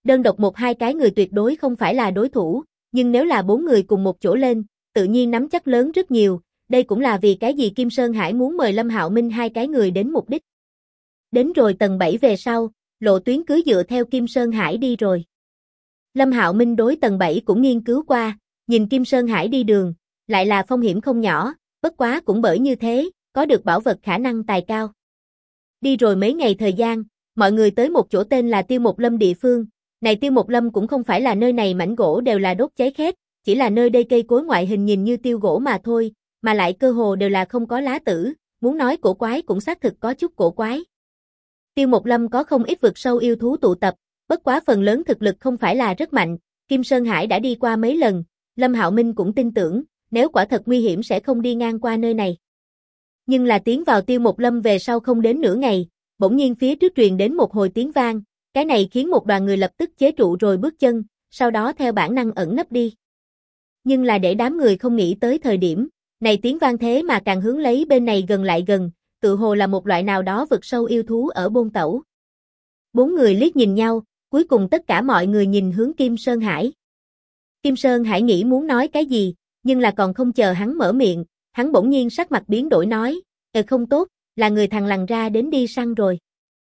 Đơn độc một hai cái người tuyệt đối không phải là đối thủ, nhưng nếu là 4 người cùng một chỗ lên, tự nhiên nắm chắc lớn rất nhiều, đây cũng là vì cái gì Kim Sơn Hải muốn mời Lâm Hạo Minh hai cái người đến mục đích. Đến rồi tầng 7 về sau, lộ tuyến cứ dựa theo Kim Sơn Hải đi rồi. Lâm Hạo Minh đối tầng 7 cũng nghiên cứu qua, nhìn Kim Sơn Hải đi đường, lại là phong hiểm không nhỏ, bất quá cũng bởi như thế, có được bảo vật khả năng tài cao. Đi rồi mấy ngày thời gian, mọi người tới một chỗ tên là Tiêu Một Lâm địa phương, này Tiêu Một Lâm cũng không phải là nơi này mảnh gỗ đều là đốt cháy khét, chỉ là nơi đây cây cối ngoại hình nhìn như tiêu gỗ mà thôi, mà lại cơ hồ đều là không có lá tử, muốn nói cổ quái cũng xác thực có chút cổ quái. Tiêu Một Lâm có không ít vực sâu yêu thú tụ tập, bất quá phần lớn thực lực không phải là rất mạnh, Kim Sơn Hải đã đi qua mấy lần, Lâm Hạo Minh cũng tin tưởng, nếu quả thật nguy hiểm sẽ không đi ngang qua nơi này. Nhưng là tiến vào Tiêu Một Lâm về sau không đến nửa ngày, bỗng nhiên phía trước truyền đến một hồi tiếng vang, cái này khiến một đoàn người lập tức chế trụ rồi bước chân, sau đó theo bản năng ẩn nấp đi. Nhưng là để đám người không nghĩ tới thời điểm, này tiếng vang thế mà càng hướng lấy bên này gần lại gần, tự hồ là một loại nào đó vực sâu yêu thú ở bôn tẩu. 4 người liếc nhìn nhau, cuối cùng tất cả mọi người nhìn hướng Kim Sơn Hải. Kim Sơn Hải nghĩ muốn nói cái gì, nhưng là còn không chờ hắn mở miệng, hắn bỗng nhiên sắc mặt biến đổi nói, không tốt, là người thằng lằn ra đến đi săn rồi.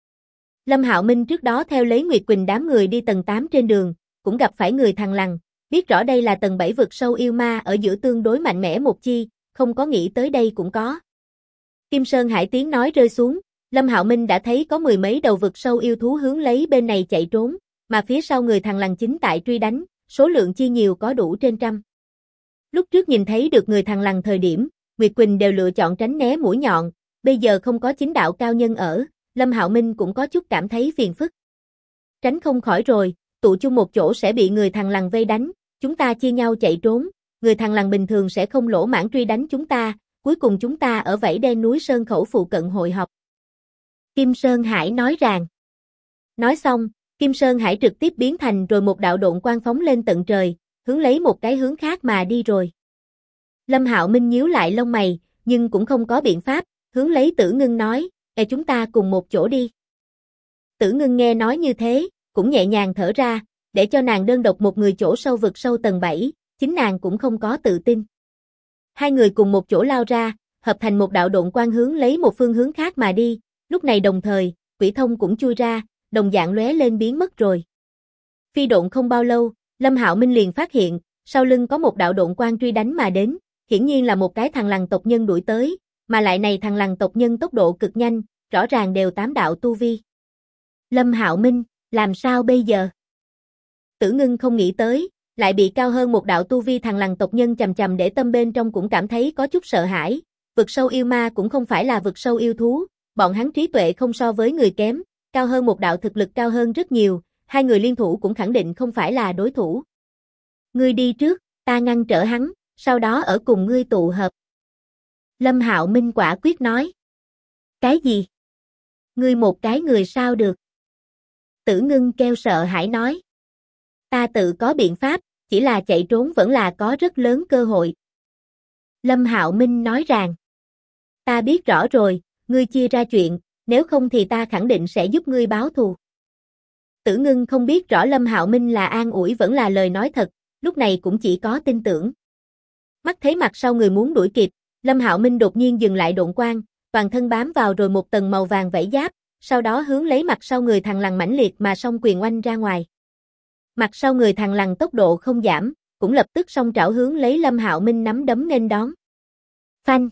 Lâm Hạo Minh trước đó theo lấy Nguyệt Quỳnh đám người đi tầng 8 trên đường, cũng gặp phải người thằng lằn, biết rõ đây là tầng 7 vực sâu yêu ma ở giữa tương đối mạnh mẽ một chi, không có nghĩ tới đây cũng có. Kim Sơn Hải tiếng nói rơi xuống, Lâm Hạo Minh đã thấy có mười mấy đầu vực sâu yêu thú hướng lấy bên này chạy trốn, mà phía sau người thằng lằn chính tại truy đánh, số lượng chi nhiều có đủ trên trăm. Lúc trước nhìn thấy được người thằng lằn thời điểm, Nguyệt Quỳnh đều lựa chọn tránh né mũi nhọn, bây giờ không có chính đạo cao nhân ở, Lâm Hạo Minh cũng có chút cảm thấy phiền phức. Tránh không khỏi rồi, tụ chung một chỗ sẽ bị người thằng lằn vây đánh, chúng ta chia nhau chạy trốn, người thằng lằn bình thường sẽ không lỗ mãng truy đánh chúng ta, cuối cùng chúng ta ở vảy đen núi Sơn Khẩu phụ cận hội họp. Kim Sơn Hải nói ràng. Nói xong, Kim Sơn Hải trực tiếp biến thành rồi một đạo độn quang phóng lên tận trời, hướng lấy một cái hướng khác mà đi rồi. Lâm Hạo Minh nhíu lại lông mày, nhưng cũng không có biện pháp, hướng lấy Tử Ngưng nói, chúng ta cùng một chỗ đi. Tử Ngưng nghe nói như thế, cũng nhẹ nhàng thở ra, để cho nàng đơn độc một người chỗ sâu vực sâu tầng 7, chính nàng cũng không có tự tin. Hai người cùng một chỗ lao ra, hợp thành một đạo độn quang hướng lấy một phương hướng khác mà đi, lúc này đồng thời, Quỷ Thông cũng chui ra, đồng dạng lóe lên biến mất rồi. Phi độn không bao lâu, Lâm Hạo Minh liền phát hiện, sau lưng có một đạo độn quang truy đánh mà đến, hiển nhiên là một cái thằng lằn tộc nhân đuổi tới, mà lại này thằng lằn tộc nhân tốc độ cực nhanh, rõ ràng đều 8 đạo tu vi. Lâm Hạo Minh, làm sao bây giờ? Tử Ngưng không nghĩ tới, lại bị cao hơn một đạo tu vi thằng lằn tộc nhân chầm chầm để tâm bên trong cũng cảm thấy có chút sợ hãi, vực sâu yêu ma cũng không phải là vực sâu yêu thú, bọn hắn trí tuệ không so với người kém, cao hơn một đạo thực lực cao hơn rất nhiều, hai người liên thủ cũng khẳng định không phải là đối thủ. Ngươi đi trước, ta ngăn trở hắn, sau đó ở cùng ngươi tụ hợp. Lâm Hạo Minh quả quyết nói. Cái gì? Ngươi một cái người sao được? Tử Ngưng kêu sợ hãi nói. Ta tự có biện pháp, chỉ là chạy trốn vẫn là có rất lớn cơ hội. Lâm Hạo Minh nói rằng. Ta biết rõ rồi, ngươi chia ra chuyện, nếu không thì ta khẳng định sẽ giúp ngươi báo thù. Tử Ngưng không biết rõ Lâm Hạo Minh là an ủi vẫn là lời nói thật, lúc này cũng chỉ có tin tưởng. Mắt thấy mặt sau người muốn đuổi kịp, Lâm Hạo Minh đột nhiên dừng lại độn quang, toàn thân bám vào rồi một tầng màu vàng vảy giáp, sau đó hướng lấy mặt sau người thằng lằn mãnh liệt mà song quyền oanh ra ngoài. Mặt sau người thằng lằn tốc độ không giảm, cũng lập tức song trảo hướng lấy Lâm Hạo Minh nắm đấm nên đón. Phanh!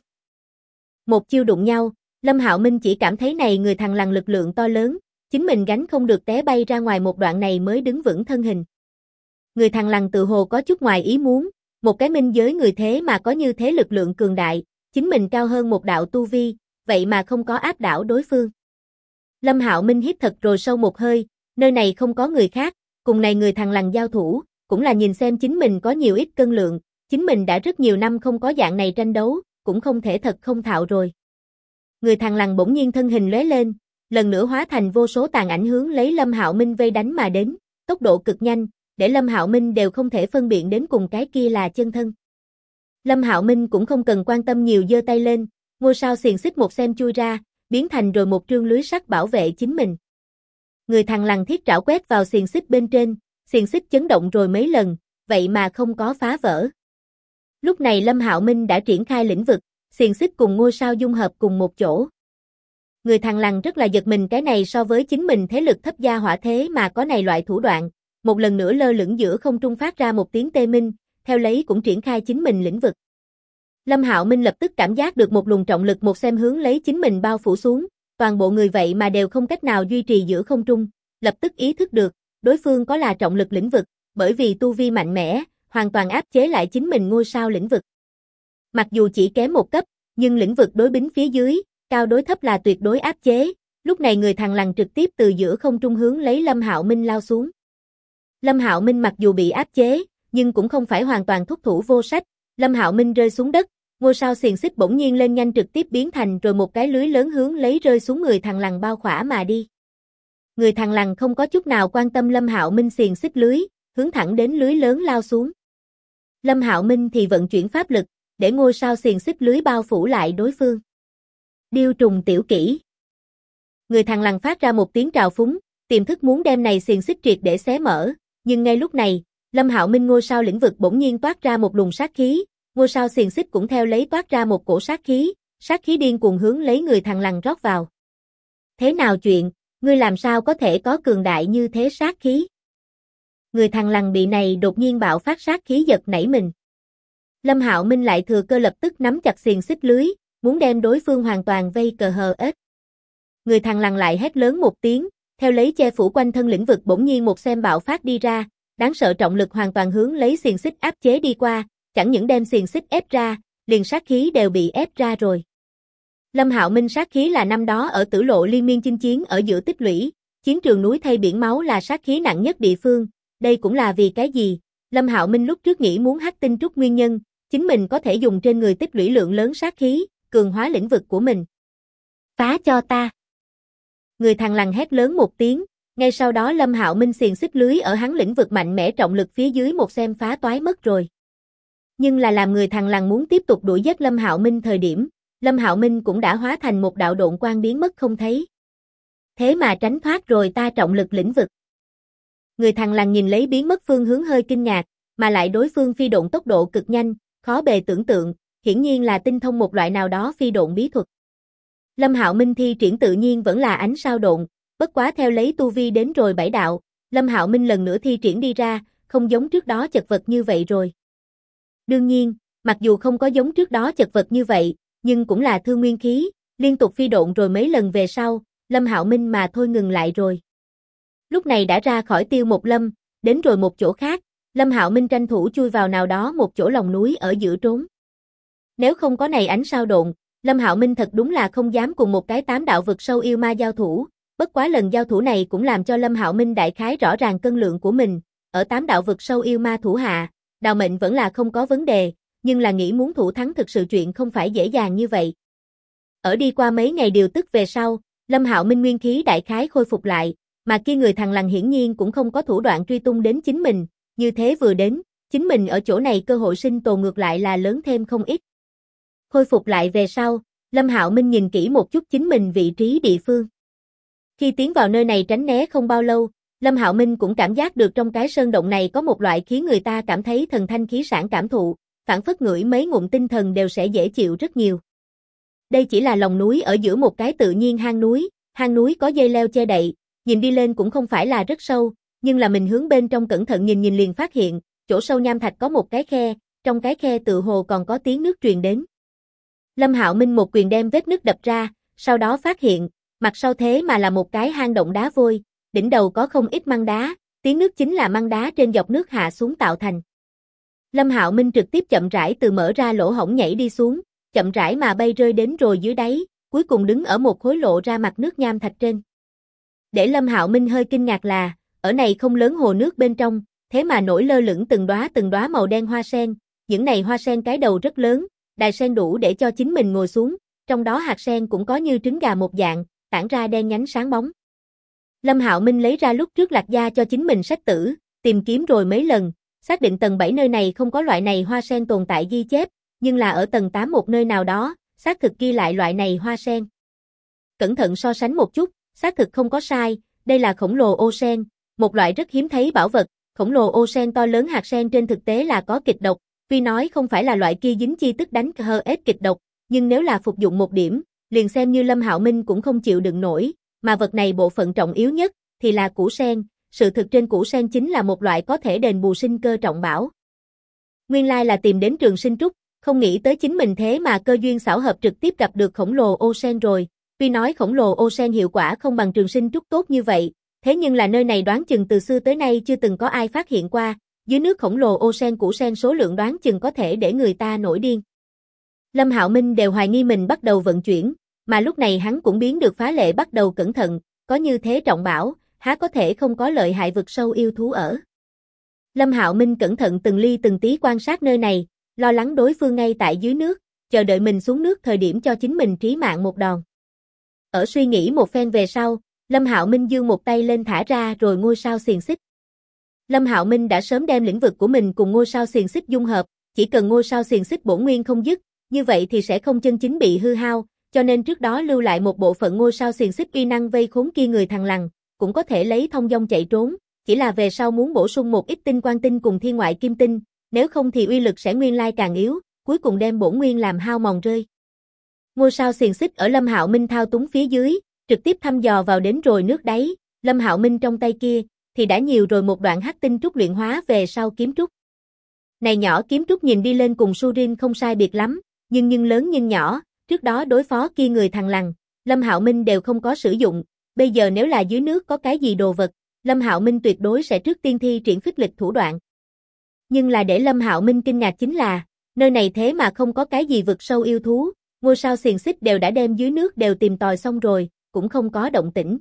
Một chiêu đụng nhau, Lâm Hạo Minh chỉ cảm thấy này người thằng lằn lực lượng to lớn, chính mình gánh không được té bay ra ngoài một đoạn này mới đứng vững thân hình. Người thằng lằn tự hồ có chút ngoài ý muốn, một cái minh giới người thế mà có như thế lực lượng cường đại, chính mình cao hơn một đạo tu vi, vậy mà không có áp đảo đối phương. Lâm Hạo Minh hít thật rồi sâu một hơi, nơi này không có người khác, cùng này người thằng lằn giao thủ, cũng là nhìn xem chính mình có nhiều ít cân lượng, chính mình đã rất nhiều năm không có dạng này tranh đấu, cũng không thể thật không thạo rồi. Người thằng lằn bỗng nhiên thân hình lóe lên, lần nữa hóa thành vô số tàn ảnh hướng lấy Lâm Hạo Minh vây đánh mà đến, tốc độ cực nhanh, để Lâm Hạo Minh đều không thể phân biệt đến cùng cái kia là chân thân. Lâm Hạo Minh cũng không cần quan tâm nhiều giơ tay lên, ngôi sao xiềng xích một xem chui ra, biến thành rồi một trương lưới sắt bảo vệ chính mình. Người thằn lằn thiết trảo quét vào xiềng xích bên trên, xiềng xích chấn động rồi mấy lần, vậy mà không có phá vỡ. Lúc này Lâm Hạo Minh đã triển khai lĩnh vực, xiềng xích cùng ngôi sao dung hợp cùng một chỗ. Người thằn lằn rất là giật mình, cái này so với chính mình thế lực thấp gia hỏa thế mà có này loại thủ đoạn, một lần nữa lơ lửng giữa không trung phát ra một tiếng tê minh, theo lấy cũng triển khai chính mình lĩnh vực. Lâm Hạo Minh lập tức cảm giác được một luồng trọng lực một xem hướng lấy chính mình bao phủ xuống, toàn bộ người vậy mà đều không cách nào duy trì giữa không trung, lập tức ý thức được, đối phương có là trọng lực lĩnh vực, bởi vì tu vi mạnh mẽ, hoàn toàn áp chế lại chính mình ngôi sao lĩnh vực. Mặc dù chỉ kém một cấp, nhưng lĩnh vực đối bính phía dưới, cao đối thấp là tuyệt đối áp chế, lúc này người thằn lằn trực tiếp từ giữa không trung hướng lấy Lâm Hạo Minh lao xuống. Lâm Hạo Minh mặc dù bị áp chế, nhưng cũng không phải hoàn toàn thúc thủ vô sách, Lâm Hạo Minh rơi xuống đất, ngôi sao xiềng xích bỗng nhiên lên nhanh trực tiếp biến thành rồi một cái lưới lớn hướng lấy rơi xuống người thằn lằn bao khỏa mà đi. Người thằn lằn không có chút nào quan tâm Lâm Hạo Minh xiềng xích lưới, hướng thẳng đến lưới lớn lao xuống. Lâm Hạo Minh thì vận chuyển pháp lực, để ngôi sao xiềng xích lưới bao phủ lại đối phương. Điêu trùng tiểu kỹ. Người thằn lằn phát ra một tiếng trào phúng, tiềm thức muốn đem này xiềng xích triệt để xé mở, nhưng ngay lúc này, Lâm Hạo Minh ngôi sao lĩnh vực bỗng nhiên toát ra một luồng sát khí, ngôi sao xiềng xích cũng theo lấy toát ra một cổ sát khí điên cuồng hướng lấy người thằn lằn rót vào. Thế nào chuyện, ngươi làm sao có thể có cường đại như thế sát khí? Người thằn lằn bị này đột nhiên bạo phát sát khí giật nảy mình. Lâm Hạo Minh lại thừa cơ lập tức nắm chặt xiềng xích lưới, muốn đem đối phương hoàn toàn vây cờ hờ ếch. Người thằn lằn lại hét lớn một tiếng, theo lấy che phủ quanh thân lĩnh vực bỗng nhiên một xem bạo phát đi ra, đáng sợ trọng lực hoàn toàn hướng lấy xiềng xích áp chế đi qua, chẳng những đem xiềng xích ép ra, liền sát khí đều bị ép ra rồi. Lâm Hạo Minh sát khí là năm đó ở Tử Lộ liên miên chinh chiến ở giữa tích lũy, chiến trường núi thay biển máu là sát khí nặng nhất địa phương, đây cũng là vì cái gì? Lâm Hạo Minh lúc trước nghĩ muốn hắc tinh trúc nguyên nhân, chính mình có thể dùng trên người tích lũy lượng lớn sát khí, cường hóa lĩnh vực của mình. Phá cho ta! Người thằn lằn hét lớn một tiếng, ngay sau đó Lâm Hạo Minh xiềng xích lưới ở hắn lĩnh vực mạnh mẽ trọng lực phía dưới một xem phá toái mất rồi. Nhưng là làm người thằn lằn muốn tiếp tục đuổi giết Lâm Hạo Minh thời điểm, Lâm Hạo Minh cũng đã hóa thành một đạo độn quang biến mất không thấy. Thế mà tránh thoát rồi ta trọng lực lĩnh vực. Người thằn lằn nhìn lấy biến mất phương hướng hơi kinh ngạc, mà lại đối phương phi độn tốc độ cực nhanh, khó bề tưởng tượng, hiển nhiên là tinh thông một loại nào đó phi độn bí thuật. Lâm Hạo Minh thi triển tự nhiên vẫn là ánh sao độn, bất quá theo lấy tu vi đến rồi 7 đạo, Lâm Hạo Minh lần nữa thi triển đi ra, không giống trước đó chật vật như vậy rồi. Đương nhiên, mặc dù không có giống trước đó chật vật như vậy, nhưng cũng là thương nguyên khí, liên tục phi độn rồi mấy lần về sau, Lâm Hạo Minh mà thôi ngừng lại rồi. Lúc này đã ra khỏi Tiêu Một Lâm, đến rồi một chỗ khác, Lâm Hạo Minh tranh thủ chui vào nào đó một chỗ lòng núi ở giữa trốn. Nếu không có này ánh sao độn, Lâm Hạo Minh thật đúng là không dám cùng một cái 8 đạo vực sâu yêu ma giao thủ, bất quá lần giao thủ này cũng làm cho Lâm Hạo Minh đại khái rõ ràng cân lượng của mình, ở 8 đạo vực sâu yêu ma thủ hạ, Đào Mệnh vẫn là không có vấn đề, nhưng là nghĩ muốn thủ thắng thực sự chuyện không phải dễ dàng như vậy. Ở đi qua mấy ngày điều tức về sau, Lâm Hạo Minh nguyên khí đại khái khôi phục lại, mà kia người thằn lằn hiển nhiên cũng không có thủ đoạn truy tung đến chính mình, như thế vừa đến, chính mình ở chỗ này cơ hội sinh tồn ngược lại là lớn thêm không ít. Khôi phục lại về sau, Lâm Hạo Minh nhìn kỹ một chút chính mình vị trí địa phương. Khi tiến vào nơi này tránh né không bao lâu, Lâm Hạo Minh cũng cảm giác được trong cái sơn động này có một loại khiến người ta cảm thấy thần thanh khí sảng cảm thụ, phảng phất ngửi mấy ngụm tinh thần đều sẽ dễ chịu rất nhiều. Đây chỉ là lòng núi ở giữa một cái tự nhiên hang núi có dây leo che đậy, nhìn đi lên cũng không phải là rất sâu, nhưng là mình hướng bên trong cẩn thận nhìn liền phát hiện, chỗ sâu nham thạch có một cái khe, trong cái khe tự hồ còn có tiếng nước truyền đến. Lâm Hạo Minh một quyền đem vết nứt đập ra, sau đó phát hiện, mặt sau thế mà là một cái hang động đá vôi, đỉnh đầu có không ít măng đá, tiếng nước chính là măng đá trên dọc nước hạ xuống tạo thành. Lâm Hạo Minh trực tiếp chậm rãi từ mở ra lỗ hổng nhảy đi xuống, chậm rãi mà bay rơi đến rồi dưới đáy, cuối cùng đứng ở một khối lộ ra mặt nước nham thạch trên. Để Lâm Hạo Minh hơi kinh ngạc là, ở này không lớn hồ nước bên trong, thế mà nổi lơ lửng từng đóa màu đen hoa sen, những này hoa sen cái đầu rất lớn, đài sen đủ để cho chính mình ngồi xuống, trong đó hạt sen cũng có như trứng gà một dạng, tản ra đen nhánh sáng bóng. Lâm Hạo Minh lấy ra lúc trước Lạc Gia cho chính mình sách tử, tìm kiếm rồi mấy lần, xác định tầng 7 nơi này không có loại này hoa sen tồn tại ghi chép, nhưng là ở tầng 8 một nơi nào đó, xác thực ghi lại loại này hoa sen. Cẩn thận so sánh một chút, xác thực không có sai, đây là khổng lồ ô sen, một loại rất hiếm thấy bảo vật. Khổng lồ ô sen to lớn hạt sen trên thực tế là có kịch độc, tuy nói không phải là loại kia dính chi tức đánh hết kịch độc, nhưng nếu là phục dụng một điểm, liền xem như Lâm Hạo Minh cũng không chịu đựng nổi, mà vật này bộ phận trọng yếu nhất thì là củ sen, sự thực trên củ sen chính là một loại có thể đền bù sinh cơ trọng bảo. Nguyên lai là tìm đến Trường Sinh Trúc, không nghĩ tới chính mình thế mà cơ duyên xảo hợp trực tiếp gặp được khổng lồ ô sen rồi, tuy nói khổng lồ ô sen hiệu quả không bằng Trường Sinh Trúc tốt như vậy, thế nhưng là nơi này đoán chừng từ xưa tới nay chưa từng có ai phát hiện qua, dưới nước khổng lồ ô sen củ sen số lượng đoán chừng có thể để người ta nổi điên. Lâm Hạo Minh đều hoài nghi mình bắt đầu vận chuyển, mà lúc này hắn cũng biến được phá lệ bắt đầu cẩn thận, có như thế trọng bảo, há có thể không có lợi hại vực sâu yêu thú ở. Lâm Hạo Minh cẩn thận từng ly từng tí quan sát nơi này, lo lắng đối phương ngay tại dưới nước, chờ đợi mình xuống nước thời điểm cho chính mình trí mạng một đòn. Ở suy nghĩ một phen về sau, Lâm Hạo Minh giương một tay lên thả ra rồi ngôi sao xiềng xích. Lâm Hạo Minh đã sớm đem lĩnh vực của mình cùng ngôi sao xiềng xích dung hợp, chỉ cần ngôi sao xiềng xích bổn nguyên không dứt, như vậy thì sẽ không chân chính bị hư hao, cho nên trước đó lưu lại một bộ phận ngôi sao xiềng xích uy năng vây khốn kia người thằn lằn, cũng có thể lấy thông dong chạy trốn, chỉ là về sau muốn bổ sung một ít tinh quang tinh cùng thiên ngoại kim tinh, nếu không thì uy lực sẽ nguyên lai càng yếu, cuối cùng đem bổn nguyên làm hao mòn rơi. Ngôi sao xiềng xích ở Lâm Hạo Minh thao túng phía dưới, trực tiếp thăm dò vào đến rồi nước đáy, Lâm Hạo Minh trong tay kia thì đã nhiều rồi một đoạn hắc tinh trúc luyện hóa về sau kiếm trúc. Này nhỏ kiếm trúc nhìn đi lên cùng Surin không sai biệt lắm, nhưng lớn nhưng nhỏ, trước đó đối phó kia người thằn lằn, Lâm Hạo Minh đều không có sử dụng, bây giờ nếu là dưới nước có cái gì đồ vật, Lâm Hạo Minh tuyệt đối sẽ trước tiên thi triển phích lịch thủ đoạn. Nhưng là để Lâm Hạo Minh kinh ngạc chính là, nơi này thế mà không có cái gì vực sâu yêu thú, ngôi sao xiềng xích đều đã đem dưới nước đều tìm tòi xong rồi, cũng không có động tĩnh.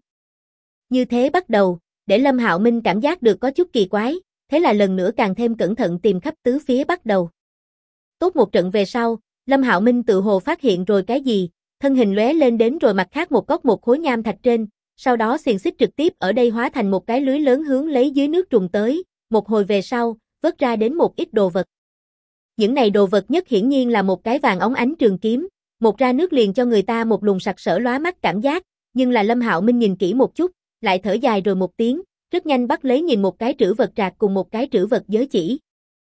Như thế bắt đầu, để Lâm Hạo Minh cảm giác được có chút kỳ quái, thế là lần nữa càng thêm cẩn thận tìm khắp tứ phía bắt đầu. Tốt một trận về sau, Lâm Hạo Minh tự hồ phát hiện rồi cái gì, thân hình lóe lên đến rồi mặt khác một góc một khối nham thạch trên, sau đó xiềng xích trực tiếp ở đây hóa thành một cái lưới lớn hướng lấy dưới nước trùng tới, một hồi về sau, vớt ra đến một ít đồ vật. Những này đồ vật nhất hiển nhiên là một cái vàng óng ánh trường kiếm, một ra nước liền cho người ta một luồng sặc sỡ lóa mắt cảm giác, nhưng là Lâm Hạo Minh nhìn kỹ một chút, lại thở dài rồi một tiếng, rất nhanh bắt lấy nhìn một cái trữ vật trạc cùng một cái trữ vật giới chỉ.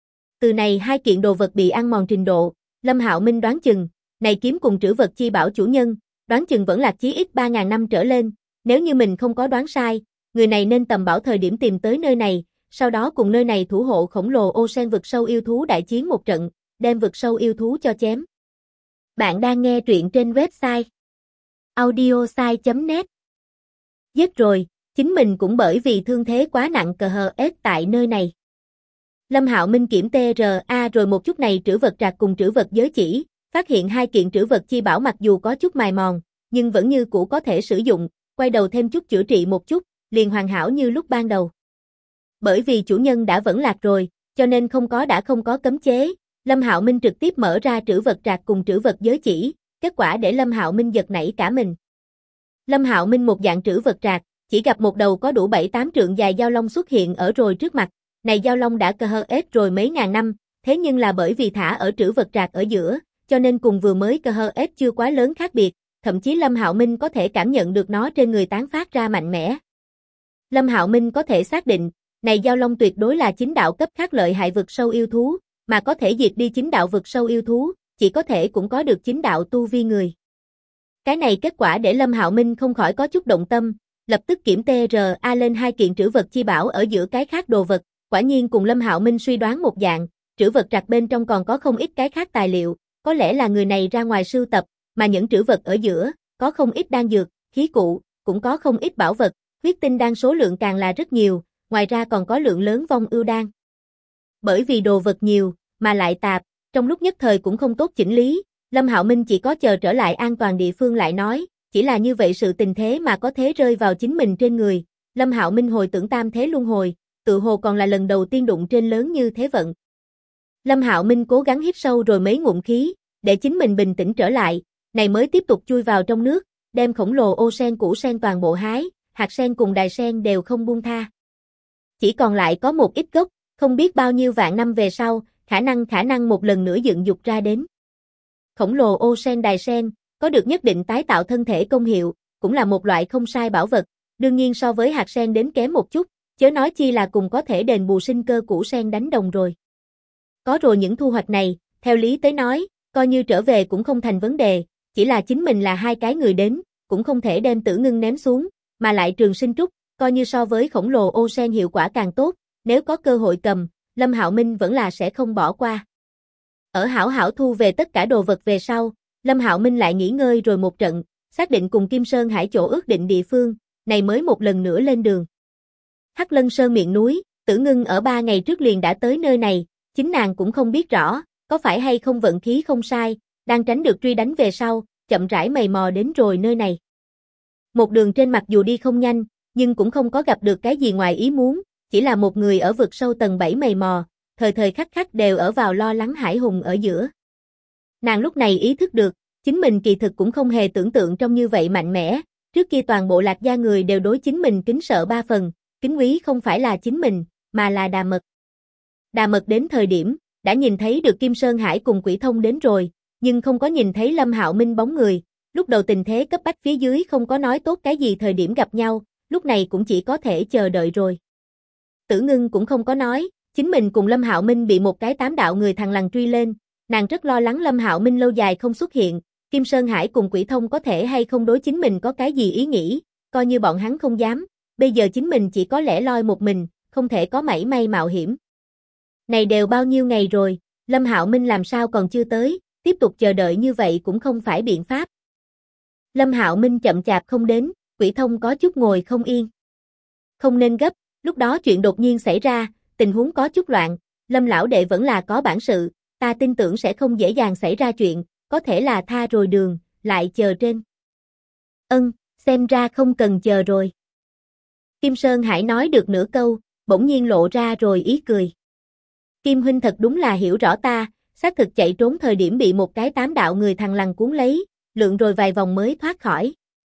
Từ này hai kiện đồ vật bị ăn mòn trình độ, Lâm Hạo Minh đoán chừng, này kiếm cùng trữ vật chi bảo chủ nhân, đoán chừng vẫn là chí ít 3.000 năm trở lên, nếu như mình không có đoán sai, người này nên tầm bảo thời điểm tìm tới nơi này, sau đó cùng nơi này thủ hộ khổng lồ ô sen vực sâu yêu thú đại chiến một trận, đem vực sâu yêu thú cho chém. Bạn đang nghe truyện trên website audiosai.net. Giết rồi, chính mình cũng bởi vì thương thế quá nặng tại nơi này. Lâm Hạo Minh kiểm TRA rồi một chút này trữ vật trạc cùng trữ vật giới chỉ, phát hiện hai kiện trữ vật chi bảo mặc dù có chút mài mòn, nhưng vẫn như cũ có thể sử dụng, quay đầu thêm chút chữa trị một chút, liền hoàn hảo như lúc ban đầu. Bởi vì chủ nhân đã vẫn lạc rồi, cho nên không có cấm chế, Lâm Hạo Minh trực tiếp mở ra trữ vật trạc cùng trữ vật giới chỉ, kết quả để Lâm Hạo Minh giật nảy cả mình. Lâm Hạo Minh một dạng trữ vật trạc, chỉ gặp một đầu có đủ 7-8 trượng dài giao long xuất hiện ở rồi trước mặt, này giao long đã rồi mấy ngàn năm, thế nhưng là bởi vì thả ở trữ vật trạc ở giữa, cho nên cùng vừa mới chưa quá lớn khác biệt, thậm chí Lâm Hạo Minh có thể cảm nhận được nó trên người tán phát ra mạnh mẽ. Lâm Hạo Minh có thể xác định, này giao long tuyệt đối là chính đạo cấp khác lợi hại vực sâu yêu thú, mà có thể diệt đi chính đạo vực sâu yêu thú, chỉ có thể cũng có được chính đạo tu vi người. Cái này kết quả để Lâm Hạo Minh không khỏi có chút động tâm, lập tức kiểm TRA lên hai kiện trữ vật chi bảo ở giữa cái khác đồ vật, quả nhiên cùng Lâm Hạo Minh suy đoán một dạng, trữ vật trạc bên trong còn có không ít cái khác tài liệu, có lẽ là người này ra ngoài sưu tập, mà những trữ vật ở giữa, có không ít đan dược, khí cụ, cũng có không ít bảo vật, huyết tinh đan số lượng càng là rất nhiều, ngoài ra còn có lượng lớn vong ưu đan. Bởi vì đồ vật nhiều, mà lại tạp, trong lúc nhất thời cũng không tốt chỉnh lý, Lâm Hạo Minh chỉ có chờ trở lại an toàn địa phương lại nói, chỉ là như vậy sự tình thế mà có thế rơi vào chính mình trên người, Lâm Hạo Minh hồi tưởng tam thế luân hồi, tự hồ còn là lần đầu tiên đụng trên lớn như thế vận. Lâm Hạo Minh cố gắng hít sâu rồi mấy ngụm khí, để chính mình bình tĩnh trở lại, này mới tiếp tục chui vào trong nước, đem khổng lồ ô sen củ sen toàn bộ hái, hạt sen cùng đài sen đều không buông tha. Chỉ còn lại có một ít gốc, không biết bao nhiêu vạn năm về sau, khả năng một lần nữa dựng dục ra đến. Khổng lồ ô sen đài sen, có được nhất định tái tạo thân thể công hiệu, cũng là một loại không sai bảo vật, đương nhiên so với hạt sen đến kém một chút, chớ nói chi là cùng có thể đền bù sinh cơ củ sen đánh đồng rồi. Có rồi những thu hoạch này, theo lý tới nói, coi như trở về cũng không thành vấn đề, chỉ là chính mình là hai cái người đến, cũng không thể đem Tử Ngưng ném xuống, mà lại Trường Sinh Trúc, coi như so với khổng lồ ô sen hiệu quả càng tốt, nếu có cơ hội cầm, Lâm Hạo Minh vẫn là sẽ không bỏ qua. Ở hảo hảo thu về tất cả đồ vật về sau, Lâm Hạo Minh lại nghỉ ngơi rồi một trận, xác định cùng Kim Sơn Hải chỗ ước định địa phương, này mới một lần nữa lên đường. Hắc Lân Sơn miệng núi, Tử Ngưng ở 3 ngày trước liền đã tới nơi này, chính nàng cũng không biết rõ, có phải hay không vận khí không sai, đang tránh được truy đánh về sau, chậm rãi mày mò đến rồi nơi này. Một đường trên mặc dù đi không nhanh, nhưng cũng không có gặp được cái gì ngoài ý muốn, chỉ là một người ở vực sâu tầng 7 mày mò, thời thời khắc khắc đều ở vào lo lắng hải hùng ở giữa. Nàng lúc này ý thức được, chính mình kỳ thực cũng không hề tưởng tượng trong như vậy mạnh mẽ, trước kia toàn bộ Lạc gia người đều đối chính mình kính sợ 3 phần, kính quý không phải là chính mình, mà là Đà Mật. Đà Mật đến thời điểm, đã nhìn thấy được Kim Sơn Hải cùng Quỷ Thông đến rồi, nhưng không có nhìn thấy Lâm Hạo Minh bóng người, lúc đầu tình thế cấp bách phía dưới không có nói tốt cái gì thời điểm gặp nhau, lúc này cũng chỉ có thể chờ đợi rồi. Tử Ngưng cũng không có nói, chính mình cùng Lâm Hạo Minh bị một cái 8 đạo người thằng lằn truy lên, nàng rất lo lắng Lâm Hạo Minh lâu dài không xuất hiện, Kim Sơn Hải cùng Quỷ Thông có thể hay không đối chính mình có cái gì ý nghĩ, coi như bọn hắn không dám, bây giờ chính mình chỉ có lẻ loi một mình, không thể có mảy may mạo hiểm. Này đều bao nhiêu ngày rồi, Lâm Hạo Minh làm sao còn chưa tới, tiếp tục chờ đợi như vậy cũng không phải biện pháp. Lâm Hạo Minh chậm chạp không đến, Quỷ Thông có chút ngồi không yên. Không nên gấp, lúc đó chuyện đột nhiên xảy ra, tình huống có chút loạn, Lâm lão đệ vẫn là có bản sự, ta tin tưởng sẽ không dễ dàng xảy ra chuyện, có thể là tha rồi đường, lại chờ trên. Xem ra không cần chờ rồi. Kim Sơn Hải nói được nửa câu, bỗng nhiên lộ ra rồi ý cười. Kim huynh thật đúng là hiểu rõ ta, xác thực chạy trốn thời điểm bị một cái 8 đạo người thằng lằn cuốn lấy, lượn rồi vài vòng mới thoát khỏi.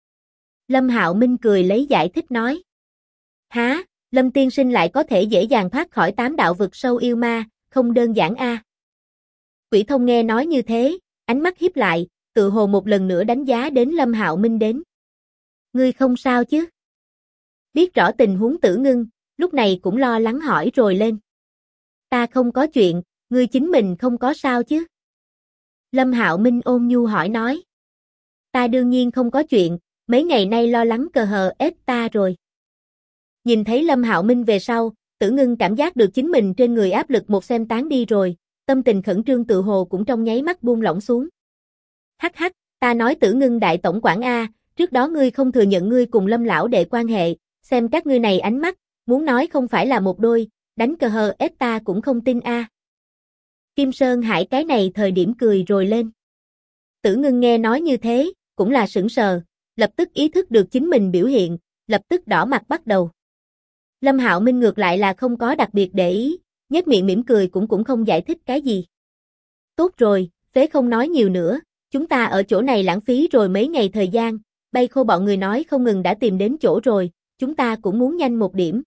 Lâm Hạo Minh cười lấy giải thích nói. Há, Lâm tiên sinh lại có thể dễ dàng thoát khỏi 8 đạo vực sâu yêu ma, không đơn giản a. Quỷ Thông nghe nói như thế, ánh mắt híp lại, tự hồ một lần nữa đánh giá đến Lâm Hạo Minh đến. Ngươi không sao chứ? Biết rõ tình huống Tử Ngưng, lúc này cũng lo lắng hỏi rồi lên. Ta không có chuyện, ngươi chính mình không có sao chứ? Lâm Hạo Minh ôn nhu hỏi nói. Ta đương nhiên không có chuyện, mấy ngày nay lo lắng cờ hờ ết ta rồi. Nhìn thấy Lâm Hạo Minh về sau, Tử Ngưng cảm giác được chính mình trên người áp lực một xem tán đi rồi, tâm tình khẩn trương tự hồ cũng trong nháy mắt buông lỏng xuống. Hắc hắc, ta nói Tử Ngưng đại tổng quản a, trước đó ngươi không thừa nhận ngươi cùng Lâm lão đệ quan hệ, xem các ngươi này ánh mắt, muốn nói không phải là một đôi, đánh cờ hờ ết ta cũng không tin a. Kim Sơn Hải cái này thời điểm cười rồi lên. Tử Ngưng nghe nói như thế, cũng là sững sờ, lập tức ý thức được chính mình biểu hiện, lập tức đỏ mặt bắt đầu. Lâm Hạo Minh ngược lại là không có đặc biệt để ý, nhếch miệng mỉm cười cũng không giải thích cái gì. Tốt rồi, phế không nói nhiều nữa, chúng ta ở chỗ này lãng phí rồi mấy ngày thời gian, Bay Khô bọn người nói không ngừng đã tìm đến chỗ rồi, chúng ta cũng muốn nhanh một điểm.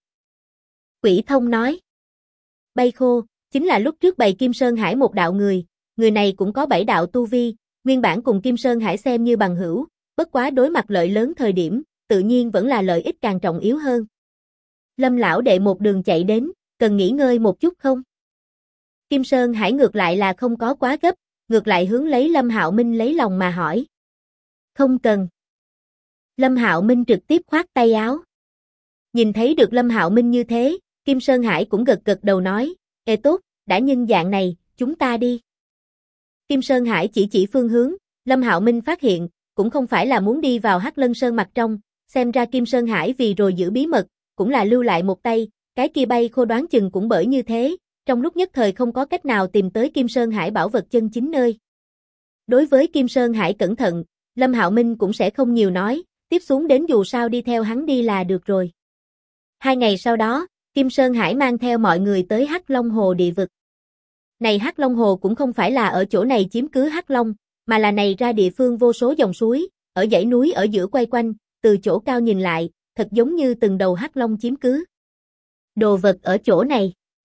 Quỷ Thông nói. Bay Khô, chính là lúc trước bày Kim Sơn Hải một đạo người này cũng có 7 đạo tu vi, nguyên bản cùng Kim Sơn Hải xem như bằng hữu, bất quá đối mặt lợi lớn thời điểm, tự nhiên vẫn là lợi ích càng trọng yếu hơn. Lâm lão đệ một đường chạy đến, cần nghỉ ngơi một chút không? Kim Sơn Hải ngược lại là không có quá gấp, ngược lại hướng lấy Lâm Hạo Minh lấy lòng mà hỏi. Không cần. Lâm Hạo Minh trực tiếp khoát tay áo. Nhìn thấy được Lâm Hạo Minh như thế, Kim Sơn Hải cũng gật gật đầu nói, ê tốt, đã nhân dạng này, chúng ta đi. Kim Sơn Hải chỉ phương hướng, Lâm Hạo Minh phát hiện, cũng không phải là muốn đi vào Hắc Lân Sơn mặt trong, xem ra Kim Sơn Hải vì rồi giữ bí mật, cũng là lưu lại một tay, cái kia Bay Khô đoán chừng cũng bởi như thế, trong lúc nhất thời không có cách nào tìm tới Kim Sơn Hải bảo vật chân chính nơi. Đối với Kim Sơn Hải cẩn thận, Lâm Hạo Minh cũng sẽ không nhiều nói, tiếp xuống đến dù sao đi theo hắn đi là được rồi. 2 ngày sau đó, Kim Sơn Hải mang theo mọi người tới Hắc Long Hồ địa vực. Này Hắc Long Hồ cũng không phải là ở chỗ này chiếm cứ Hắc Long, mà là này ra địa phương vô số dòng suối, ở dãy núi ở giữa quay quanh, từ chỗ cao nhìn lại, thật giống như từng đầu Hắc Long chiếm cứ. Đồ vật ở chỗ này.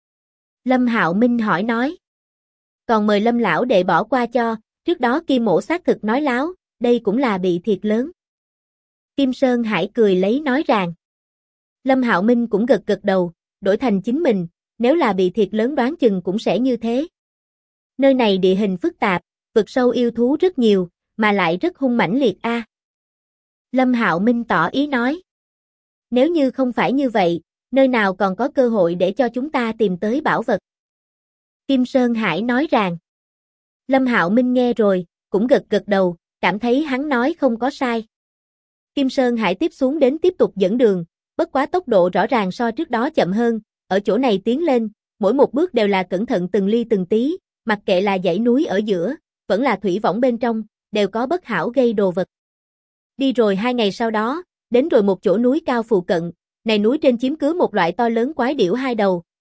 Lâm Hạo Minh hỏi nói. Còn mời Lâm lão đệ bỏ qua cho, trước đó Kim Mỗ xác thực nói láo, đây cũng là bị thiệt lớn. Kim Sơn Hải cười lấy nói rằng. Lâm Hạo Minh cũng gật gật đầu, đổi thành chính mình, nếu là bị thiệt lớn đoán chừng cũng sẽ như thế. Nơi này địa hình phức tạp, vực sâu yêu thú rất nhiều, mà lại rất hung mãnh liệt a. Lâm Hạo Minh tỏ ý nói. Nếu như không phải như vậy, nơi nào còn có cơ hội để cho chúng ta tìm tới bảo vật. Kim Sơn Hải nói rằng. Lâm Hạo Minh nghe rồi, cũng gật gật đầu, cảm thấy hắn nói không có sai. Kim Sơn Hải tiếp xuống đến tiếp tục dẫn đường, bất quá tốc độ rõ ràng so trước đó chậm hơn, ở chỗ này tiến lên, mỗi một bước đều là cẩn thận từng ly từng tí, mặc kệ là dãy núi ở giữa, vẫn là thủy võng bên trong, đều có bất hảo gây đồ vật. Đi rồi 2 ngày sau đó, đến rồi một chỗ núi cao phụ cận, này núi trên chiếm cứ một loại to lớn quái điểu hai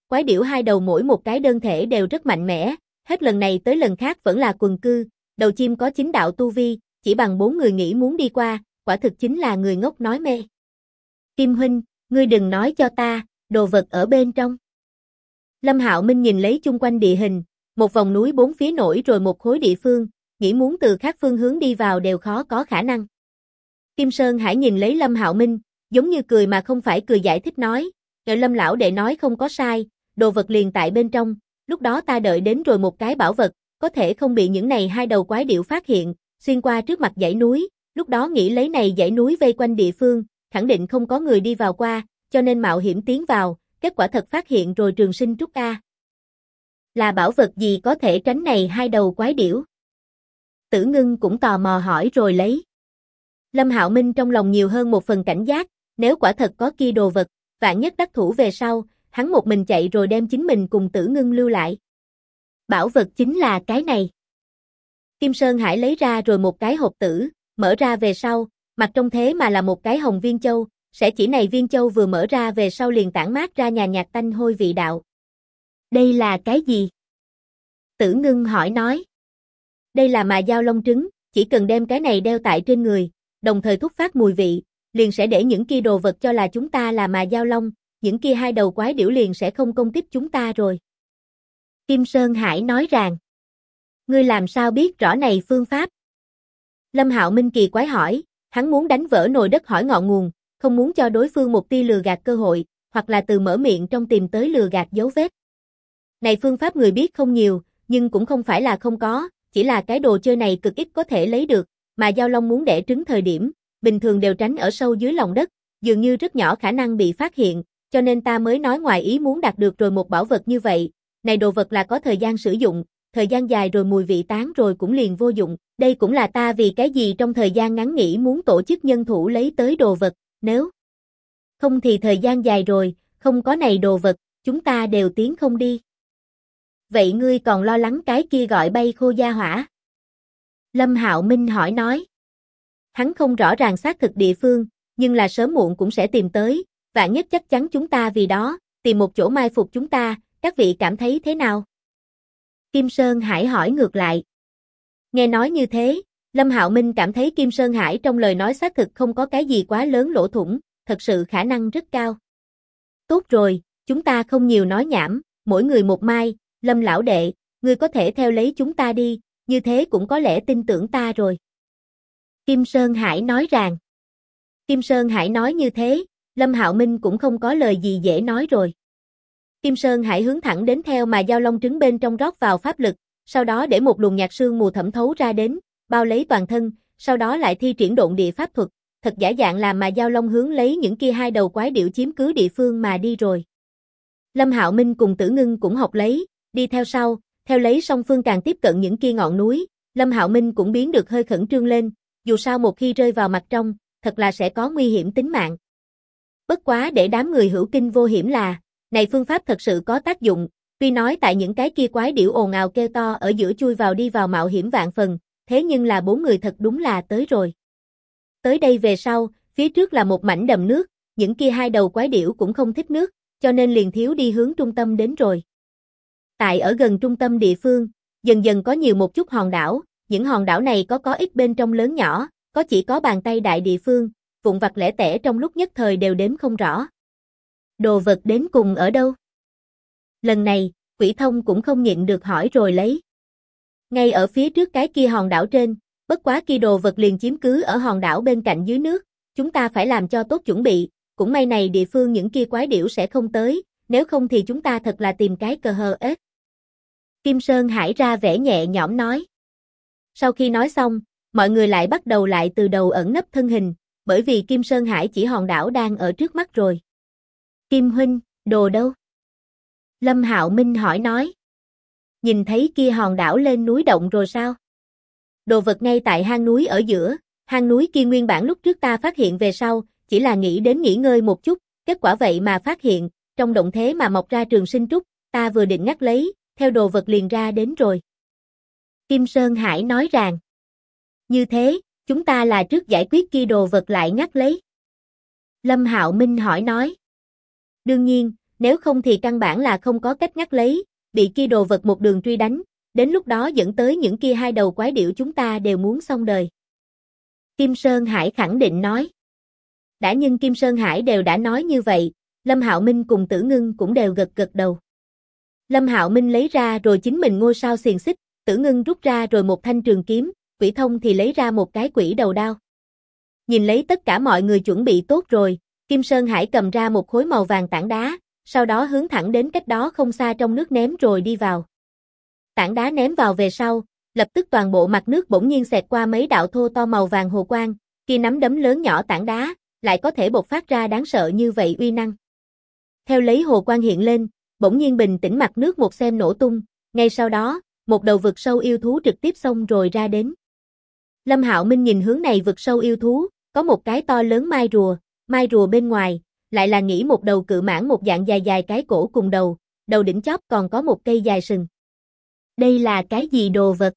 đầu mỗi một cái đơn thể đều rất mạnh mẽ, hết lần này tới lần khác vẫn là quần cư, đầu chim có 9 đạo tu vi, chỉ bằng 4 người nghĩ muốn đi qua, quả thực chính là người ngốc nói mê. Kim huynh, ngươi đừng nói cho ta, đồ vật ở bên trong. Lâm Hạo Minh nhìn lấy chung quanh địa hình, một vòng núi bốn phía nổi rồi một khối địa phương, nghĩ muốn từ các phương hướng đi vào đều khó có khả năng. Kim Sơn Hải nhìn lấy Lâm Hạo Minh, giống như cười mà không phải cười giải thích nói, Lâm lão đệ nói không có sai, đồ vật liền tại bên trong, lúc đó ta đợi đến rồi một cái bảo vật, có thể không bị những này hai đầu quái điểu phát hiện, xuyên qua trước mặt dãy núi, lúc đó nghĩ lấy này dãy núi vây quanh địa phương, khẳng định không có người đi vào qua, cho nên mạo hiểm tiến vào, kết quả thật phát hiện rồi trường sinh trúc a. Là bảo vật gì có thể tránh này hai đầu quái điểu? Tử Ngưng cũng tò mò hỏi rồi lấy. Lâm Hạo Minh trong lòng nhiều hơn một phần cảnh giác, nếu quả thật có kia đồ vật, vạn nhất đắc thủ về sau, hắn một mình chạy rồi đem chính mình cùng Tử Ngưng lưu lại. Bảo vật chính là cái này. Kim Sơn Hải lấy ra rồi một cái hộp tử, mở ra về sau, mặt trong thế mà là một cái hồng viên châu, sẽ chỉ này viên châu vừa mở ra về sau liền tản mát ra nhàn nhạt tanh hôi vị đạo. Đây là cái gì? Tử Ngưng hỏi nói. Đây là mà dao long trứng, chỉ cần đem cái này đeo tại trên người, đồng thời thúc phát mùi vị, liền sẽ để những kia đồ vật cho là chúng ta là mà dao long, những kia hai đầu quái điểu liền sẽ không công kích chúng ta rồi. Kim Sơn Hải nói rằng. Ngươi làm sao biết rõ này phương pháp? Lâm Hạo Minh kỳ quái hỏi, hắn muốn đánh vỡ nồi đất hỏi ngọn nguồn, không muốn cho đối phương một tia lừa gạt cơ hội, hoặc là từ mở miệng trong tìm tới lừa gạt dấu vết. Này phương pháp người biết không nhiều, nhưng cũng không phải là không có, chỉ là cái đồ chơi này cực ít có thể lấy được, mà dao long muốn đẻ trứng thời điểm, bình thường đều tránh ở sâu dưới lòng đất, dường như rất nhỏ khả năng bị phát hiện, cho nên ta mới nói ngoài ý muốn đạt được rồi một bảo vật như vậy, này đồ vật là có thời gian sử dụng, thời gian dài rồi mùi vị tán rồi cũng liền vô dụng, đây cũng là ta vì cái gì trong thời gian ngắn nghĩ muốn tổ chức nhân thủ lấy tới đồ vật, nếu không thì thời gian dài rồi, không có này đồ vật, chúng ta đều tiến không đi. Vậy ngươi còn lo lắng cái kia gọi bay khô gia hỏa? Lâm Hạo Minh hỏi nói. Hắn không rõ ràng xác thực địa phương, nhưng là sớm muộn cũng sẽ tìm tới, vạn nhất chắc chắn chúng ta vì đó, tìm một chỗ mai phục chúng ta, các vị cảm thấy thế nào? Kim Sơn Hải hỏi ngược lại. Nghe nói như thế, Lâm Hạo Minh cảm thấy Kim Sơn Hải trong lời nói xác thực không có cái gì quá lớn lỗ thủng, thật sự khả năng rất cao. Tốt rồi, chúng ta không nhiều nói nhảm, mỗi người một mai, Lâm lão đệ, ngươi có thể theo lấy chúng ta đi, như thế cũng có lẽ tin tưởng ta rồi. Kim Sơn Hải nói rằng. Kim Sơn Hải nói như thế, Lâm Hạo Minh cũng không có lời gì dễ nói rồi. Kim Sơn Hải hướng thẳng đến theo mà dao long trứng bên trong rót vào pháp lực, sau đó để một luồng nhạt sương mù thẩm thấu ra đến, bao lấy toàn thân, sau đó lại thi triển độn địa pháp thuật, thật giả dạng làm mà dao long hướng lấy những kia hai đầu quái điểu chiếm cứ địa phương mà đi rồi. Lâm Hạo Minh cùng Tử Ngưng cũng học lấy, đi theo sau, theo lấy song phương càng tiếp cận những kia ngọn núi, Lâm Hạo Minh cũng biến được hơi khẩn trương lên, dù sao một khi rơi vào mặt trong, thật là sẽ có nguy hiểm tính mạng. Bất quá để đám người hữu kinh vô hiểm là, này phương pháp thật sự có tác dụng, tuy nói tại những cái kia quái điểu ồn ào kêu to ở giữa chui vào đi vào mạo hiểm vạn phần, thế nhưng là 4 người thật đúng là tới rồi. Tới đây về sau, phía trước là một mảnh đầm nước, những kia hai đầu quái điểu cũng không thích nước, cho nên liền thiếu đi hướng trung tâm đến rồi. Tại ở gần trung tâm địa phương, dần dần có nhiều một chút hòn đảo, những hòn đảo này có ít bên trong lớn nhỏ, có chỉ có bàn tay đại địa phương, vụn vặt lẻ tẻ trong lúc nhất thời đều đếm không rõ. Đồ vật đến cùng ở đâu? Lần này, Quỷ Thông cũng không nhịn được hỏi rồi lấy. Ngay ở phía trước cái kia hòn đảo trên, bất quá kia đồ vật liền chiếm cứ ở hòn đảo bên cạnh dưới nước, chúng ta phải làm cho tốt chuẩn bị, cũng may này địa phương những kia quái điểu sẽ không tới, nếu không thì chúng ta thật là tìm cái cờ hờ ếch. Kim Sơn Hải ra vẻ nhẹ nhõm nói. Sau khi nói xong, mọi người lại bắt đầu lại từ đầu ẩn nấp thân hình, bởi vì Kim Sơn Hải chỉ hòn đảo đang ở trước mắt rồi. Kim huynh, đồ đâu? Lâm Hạo Minh hỏi nói. Nhìn thấy kia hòn đảo lên núi động rồi sao? Đồ vật ngay tại hang núi ở giữa, hang núi kia nguyên bản lúc trước ta phát hiện về sau, chỉ là nghĩ đến nghỉ ngơi một chút, kết quả vậy mà phát hiện, trong động thế mà mọc ra trường sinh trúc, ta vừa định ngắt lấy, theo đồ vật liền ra đến rồi. Kim Sơn Hải nói rằng, như thế, chúng ta là trước giải quyết kia đồ vật lại ngắt lấy. Lâm Hạo Minh hỏi nói. Đương nhiên, nếu không thì căn bản là không có cách ngắt lấy, bị kia đồ vật một đường truy đánh, đến lúc đó dẫn tới những kia hai đầu quái điểu chúng ta đều muốn xong đời. Kim Sơn Hải khẳng định nói. Đã nhưng Kim Sơn Hải đều đã nói như vậy, Lâm Hạo Minh cùng Tử Ngưng cũng đều gật gật đầu. Lâm Hạo Minh lấy ra rồi chính mình ngôi sao xiềng xích, Tử Ngưng rút ra rồi một thanh trường kiếm, Quỷ Thông thì lấy ra một cái quỷ đầu đao. Nhìn lấy tất cả mọi người chuẩn bị tốt rồi, Kim Sơn Hải cầm ra một khối màu vàng tảng đá, sau đó hướng thẳng đến cách đó không xa trong nước ném rồi đi vào. Tảng đá ném vào về sau, lập tức toàn bộ mặt nước bỗng nhiên xẹt qua mấy đạo thô to màu vàng hồ quang, kia nắm đấm lớn nhỏ tảng đá, lại có thể bộc phát ra đáng sợ như vậy uy năng. Theo lấy hồ quang hiện lên, bỗng nhiên bình tĩnh mặt nước một xem nổ tung, ngay sau đó, một đầu vực sâu yêu thú trực tiếp xông rồi ra đến. Lâm Hạo Minh nhìn hướng này vực sâu yêu thú, có một cái to lớn mai rùa bên ngoài, lại là nghĩ một đầu cự mãng một dạng dài dài cái cổ cùng đầu đỉnh chóp còn có một cây dài sừng. Đây là cái gì đồ vật?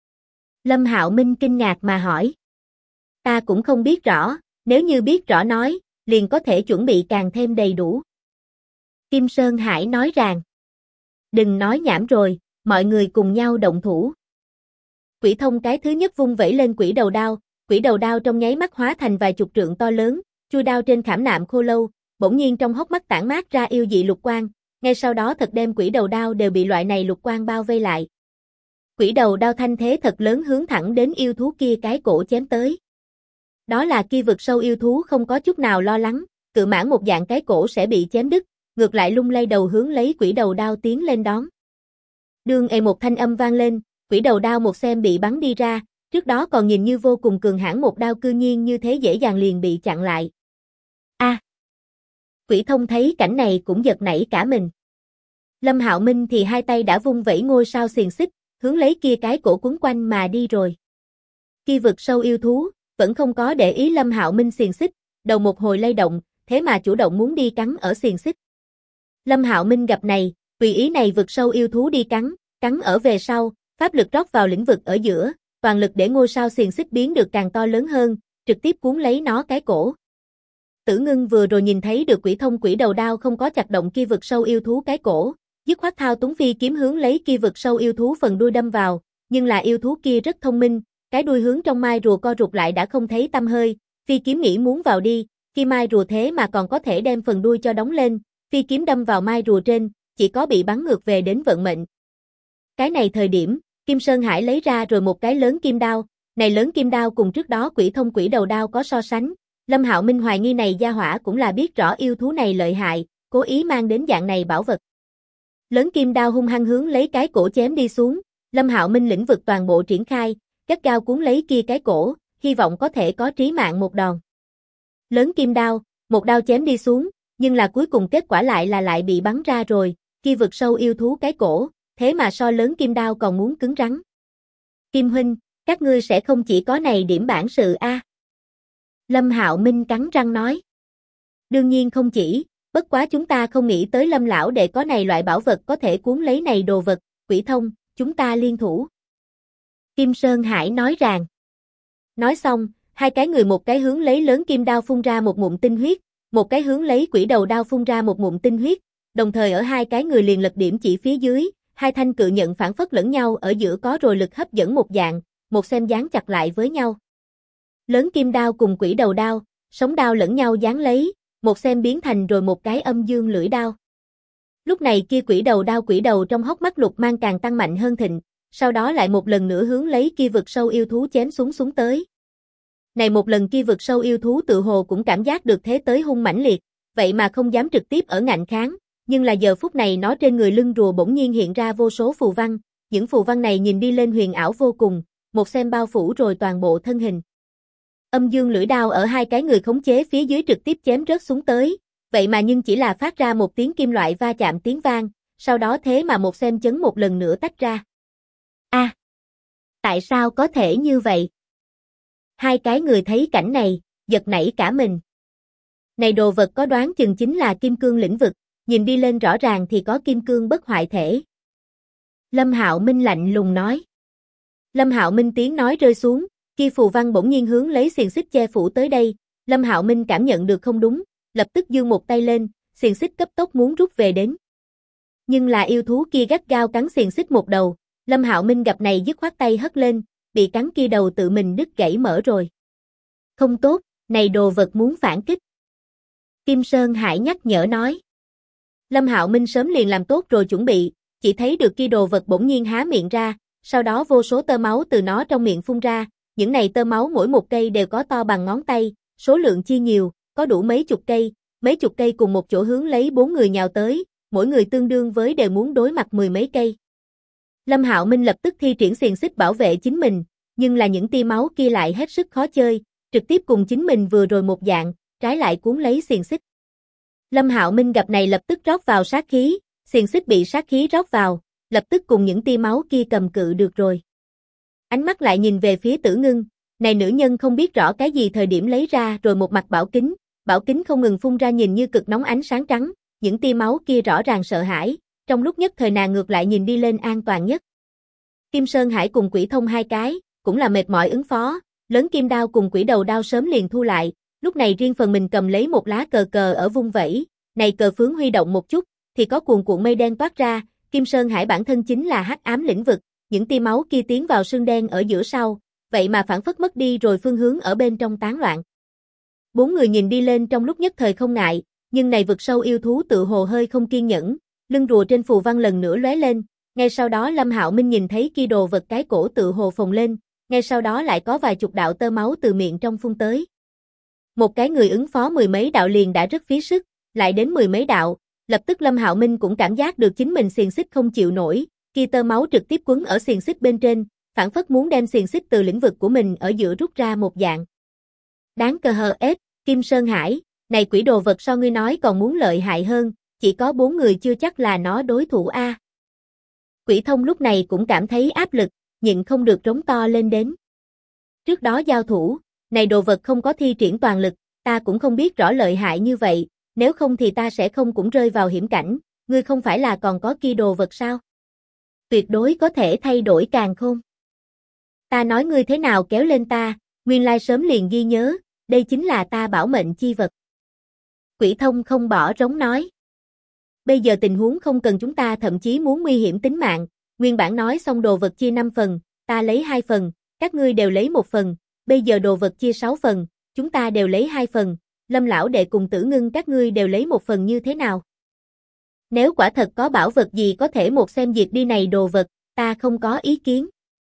Lâm Hạo Minh kinh ngạc mà hỏi. Ta cũng không biết rõ, nếu như biết rõ nói, liền có thể chuẩn bị càng thêm đầy đủ. Kim Sơn Hải nói rằng. Đừng nói nhảm rồi, mọi người cùng nhau động thủ. Quỷ Thông cái thứ nhất vung vẩy lên quỷ đầu đao trong nháy mắt hóa thành vài chục trượng to lớn, chui đao trên khảm nạm khô lâu, bỗng nhiên trong hốc mắt tản mát ra yêu dị lục quang, ngay sau đó thật đem quỷ đầu đao đều bị loại này lục quang bao vây lại. Quỷ đầu đao thanh thế thật lớn hướng thẳng đến yêu thú kia cái cổ chém tới. Đó là kia vực sâu yêu thú không có chút nào lo lắng, cự mãng một dạng cái cổ sẽ bị chém đứt, ngược lại lung lay đầu hướng lấy quỷ đầu đao tiến lên đón. Đương một thanh âm vang lên, quỷ đầu đao một xem bị bắn đi ra, trước đó còn nhìn như vô cùng cường hãn một đao cư nhiên như thế dễ dàng liền bị chặn lại. A! Quỷ Thông thấy cảnh này cũng giật nảy cả mình. Lâm Hạo Minh thì hai tay đã vung vẩy ngôi sao xiềng xích, hướng lấy kia cái cổ quấn quanh mà đi rồi. Kia vực sâu yêu thú, vẫn không có để ý Lâm Hạo Minh xiềng xích, đầu một hồi lay động, thế mà chủ động muốn đi cắn ở xiềng xích. Lâm Hạo Minh gặp này, tùy ý này vực sâu yêu thú đi cắn ở về sau, pháp lực rót vào lĩnh vực ở giữa, toàn lực để ngôi sao xiềng xích biến được càng to lớn hơn, trực tiếp cuốn lấy nó cái cổ. Tử Ngưng vừa rồi nhìn thấy được Quỷ Thông quỷ đầu đao không có chặt động kia vực sâu yêu thú cái cổ, dứt khoát thao túng phi kiếm hướng lấy kia vực sâu yêu thú phần đuôi đâm vào, nhưng là yêu thú kia rất thông minh, cái đuôi hướng trong mai rùa co rụt lại đã không thấy tăm hơi, phi kiếm nghĩ muốn vào đi, khi mai rùa thế mà còn có thể đem phần đuôi cho đóng lên, phi kiếm đâm vào mai rùa trên, chỉ có bị bắn ngược về đến vận mệnh. Cái này thời điểm, Kim Sơn Hải lấy ra rồi một cái lớn kim đao, này lớn kim đao cùng trước đó Quỷ Thông quỷ đầu đao có so sánh, Lâm Hạo Minh hoài nghi này gia hỏa cũng là biết rõ yêu thú này lợi hại, cố ý mang đến dạng này bảo vật. Lớn kim đao hung hăng hướng lấy cái cổ chém đi xuống, Lâm Hạo Minh lĩnh vực toàn bộ triển khai, gắt gao cuốn lấy kia cái cổ, hy vọng có thể có trí mạng một đòn. Lớn kim đao, một đao chém đi xuống, nhưng là cuối cùng kết quả lại bị bắn ra rồi, kia vực sâu yêu thú cái cổ, thế mà so lớn kim đao còn muốn cứng rắn. Kim huynh, các ngươi sẽ không chỉ có này điểm bản sự a? Lâm Hạo Minh cắn răng nói. Đương nhiên không chỉ, bất quá chúng ta không nghĩ tới Lâm lão đệ có này loại bảo vật có thể cuốn lấy này đồ vật, Quỷ Thông, chúng ta liên thủ. Kim Sơn Hải nói rằng. Nói xong, hai cái người một cái hướng lấy lớn kim đao phun ra một ngụm tinh huyết, một cái hướng lấy quỷ đầu đao phun ra một ngụm tinh huyết, đồng thời ở hai cái người liền lật điểm chỉ phía dưới, hai thanh cự nhận phản phất lẫn nhau ở giữa có rồi lực hấp dẫn một dạng, một xem dán chặt lại với nhau. Lớn kim đao cùng quỷ đầu đao, sống đao lẫn nhau dán lấy, một xem biến thành rồi một cái âm dương lưỡi đao. Lúc này kia quỷ đầu trong hốc mắt lục mang càng tăng mạnh hơn thịnh, sau đó lại một lần nữa hướng lấy kia vực sâu yêu thú chém xuống tới. Này một lần kia vực sâu yêu thú tự hồ cũng cảm giác được thế tới hung mãnh liệt, vậy mà không dám trực tiếp ở ngạnh kháng, nhưng là giờ phút này nó trên người lưng rùa bỗng nhiên hiện ra vô số phù văn, những phù văn này nhìn đi lên huyền ảo vô cùng, một xem bao phủ rồi toàn bộ thân hình. Âm dương lưỡi đao ở hai cái người khống chế phía dưới trực tiếp chém rớt xuống tới, vậy mà nhưng chỉ là phát ra một tiếng kim loại va chạm tiếng vang, sau đó thế mà một xem chấn một lần nữa tách ra. Tại sao có thể như vậy? Hai cái người thấy cảnh này, giật nảy cả mình. Này đồ vật có đoán chừng chính là kim cương lĩnh vực, nhìn đi lên rõ ràng thì có kim cương bất hoại thể. Lâm Hạo Minh lạnh lùng nói. Lâm Hạo Minh tiếng nói rơi xuống, kia phù văn bỗng nhiên hướng lấy xiềng xích che phủ tới đây, Lâm Hạo Minh cảm nhận được không đúng, lập tức giương một tay lên, xiềng xích cấp tốc muốn rút về đến. Nhưng là yêu thú kia gắt gao cắn xiềng xích một đầu, Lâm Hạo Minh gặp này dứt khoát tay hất lên, bị cắn kia đầu tự mình đứt gãy mở rồi. Không tốt, này đồ vật muốn phản kích. Kim Sơn Hải nhắc nhở nói. Lâm Hạo Minh sớm liền làm tốt rồi chuẩn bị, chỉ thấy được kia đồ vật bỗng nhiên há miệng ra, sau đó vô số tơ máu từ nó trong miệng phun ra, những này tơ máu mỗi một cây đều có to bằng ngón tay, số lượng chi nhiều, có đủ mấy chục cây cùng một chỗ hướng lấy 4 người nhào tới, mỗi người tương đương với đều muốn đối mặt 10 mấy cây. Lâm Hạo Minh lập tức thi triển xiềng xích bảo vệ chính mình, nhưng là những tia máu kia lại hết sức khó chơi, trực tiếp cùng chính mình vừa rồi một dạng, trái lại cuốn lấy xiềng xích. Lâm Hạo Minh gặp này lập tức rót vào sát khí, xiềng xích bị sát khí rót vào, lập tức cùng những tia máu kia cầm cự được rồi. Ánh mắt lại nhìn về phía Tử Ngưng, này nữ nhân không biết rõ cái gì thời điểm lấy ra rồi một mặt bảo kính không ngừng phun ra nhìn như cực nóng ánh sáng trắng, những tia máu kia rõ ràng sợ hãi, trong lúc nhất thời nàng ngược lại nhìn đi lên an toàn nhất. Kim Sơn Hải cùng Quỷ Thông hai cái, cũng là mệt mỏi ứng phó, lớn kim đao cùng quỷ đầu đao sớm liền thu lại, lúc này riêng phần mình cầm lấy một lá cờ cờ ở vung vẩy, này cờ phướng huy động một chút, thì có cuồn cuộn mây đen toát ra, Kim Sơn Hải bản thân chính là hắc ám lĩnh vực, những tia máu kia tiến vào sương đen ở giữa sau, vậy mà phản phất mất đi rồi phương hướng ở bên trong tán loạn. 4 người nhìn đi lên trong lúc nhất thời không ngại, nhưng này vực sâu yêu thú tự hồ hơi không kiên nhẫn, lưng rùa trên phù văn lần nữa lóe lên, ngay sau đó Lâm Hạo Minh nhìn thấy kia đồ vật cái cổ tự hồ phồng lên, ngay sau đó lại có vài chục đạo tơ máu từ miệng trong phun tới. Một cái người ứng phó 10 mấy đạo liền đã rất phí sức, lại đến 10 mấy đạo, lập tức Lâm Hạo Minh cũng cảm giác được chính mình xiềng xích không chịu nổi, kia tơ máu trực tiếp quấn ở xiềng xích bên trên, phản phất muốn đem xiềng xích từ lĩnh vực của mình ở giữa rút ra một dạng. Đáng cờ hờ ết, Kim Sơn Hải, này quỷ đồ vật so ngươi nói còn muốn lợi hại hơn, chỉ có 4 người chưa chắc là nó đối thủ a. Quỷ Thông lúc này cũng cảm thấy áp lực, nhịn không được rống to lên đến. Trước đó giao thủ, này đồ vật không có thi triển toàn lực, ta cũng không biết rõ lợi hại như vậy, nếu không thì ta sẽ không cũng rơi vào hiểm cảnh, ngươi không phải là còn có kia đồ vật sao? Tuyệt đối có thể thay đổi càn khôn. Ta nói ngươi thế nào kéo lên ta, nguyên lai sớm liền ghi nhớ, đây chính là ta bảo mệnh chi vật. Quỷ Thông không bỏ rống nói. Bây giờ tình huống không cần chúng ta thậm chí muốn nguy hiểm tính mạng, nguyên bản nói xong đồ vật chia 5 phần, ta lấy 2 phần, các ngươi đều lấy 1 phần, bây giờ đồ vật chia 6 phần, chúng ta đều lấy 2 phần, Lâm lão đệ cùng Tử Ngưng các ngươi đều lấy 1 phần như thế nào? Nếu quả thật có bảo vật gì có thể một xem diệt đi này đồ vật, ta không có ý kiến.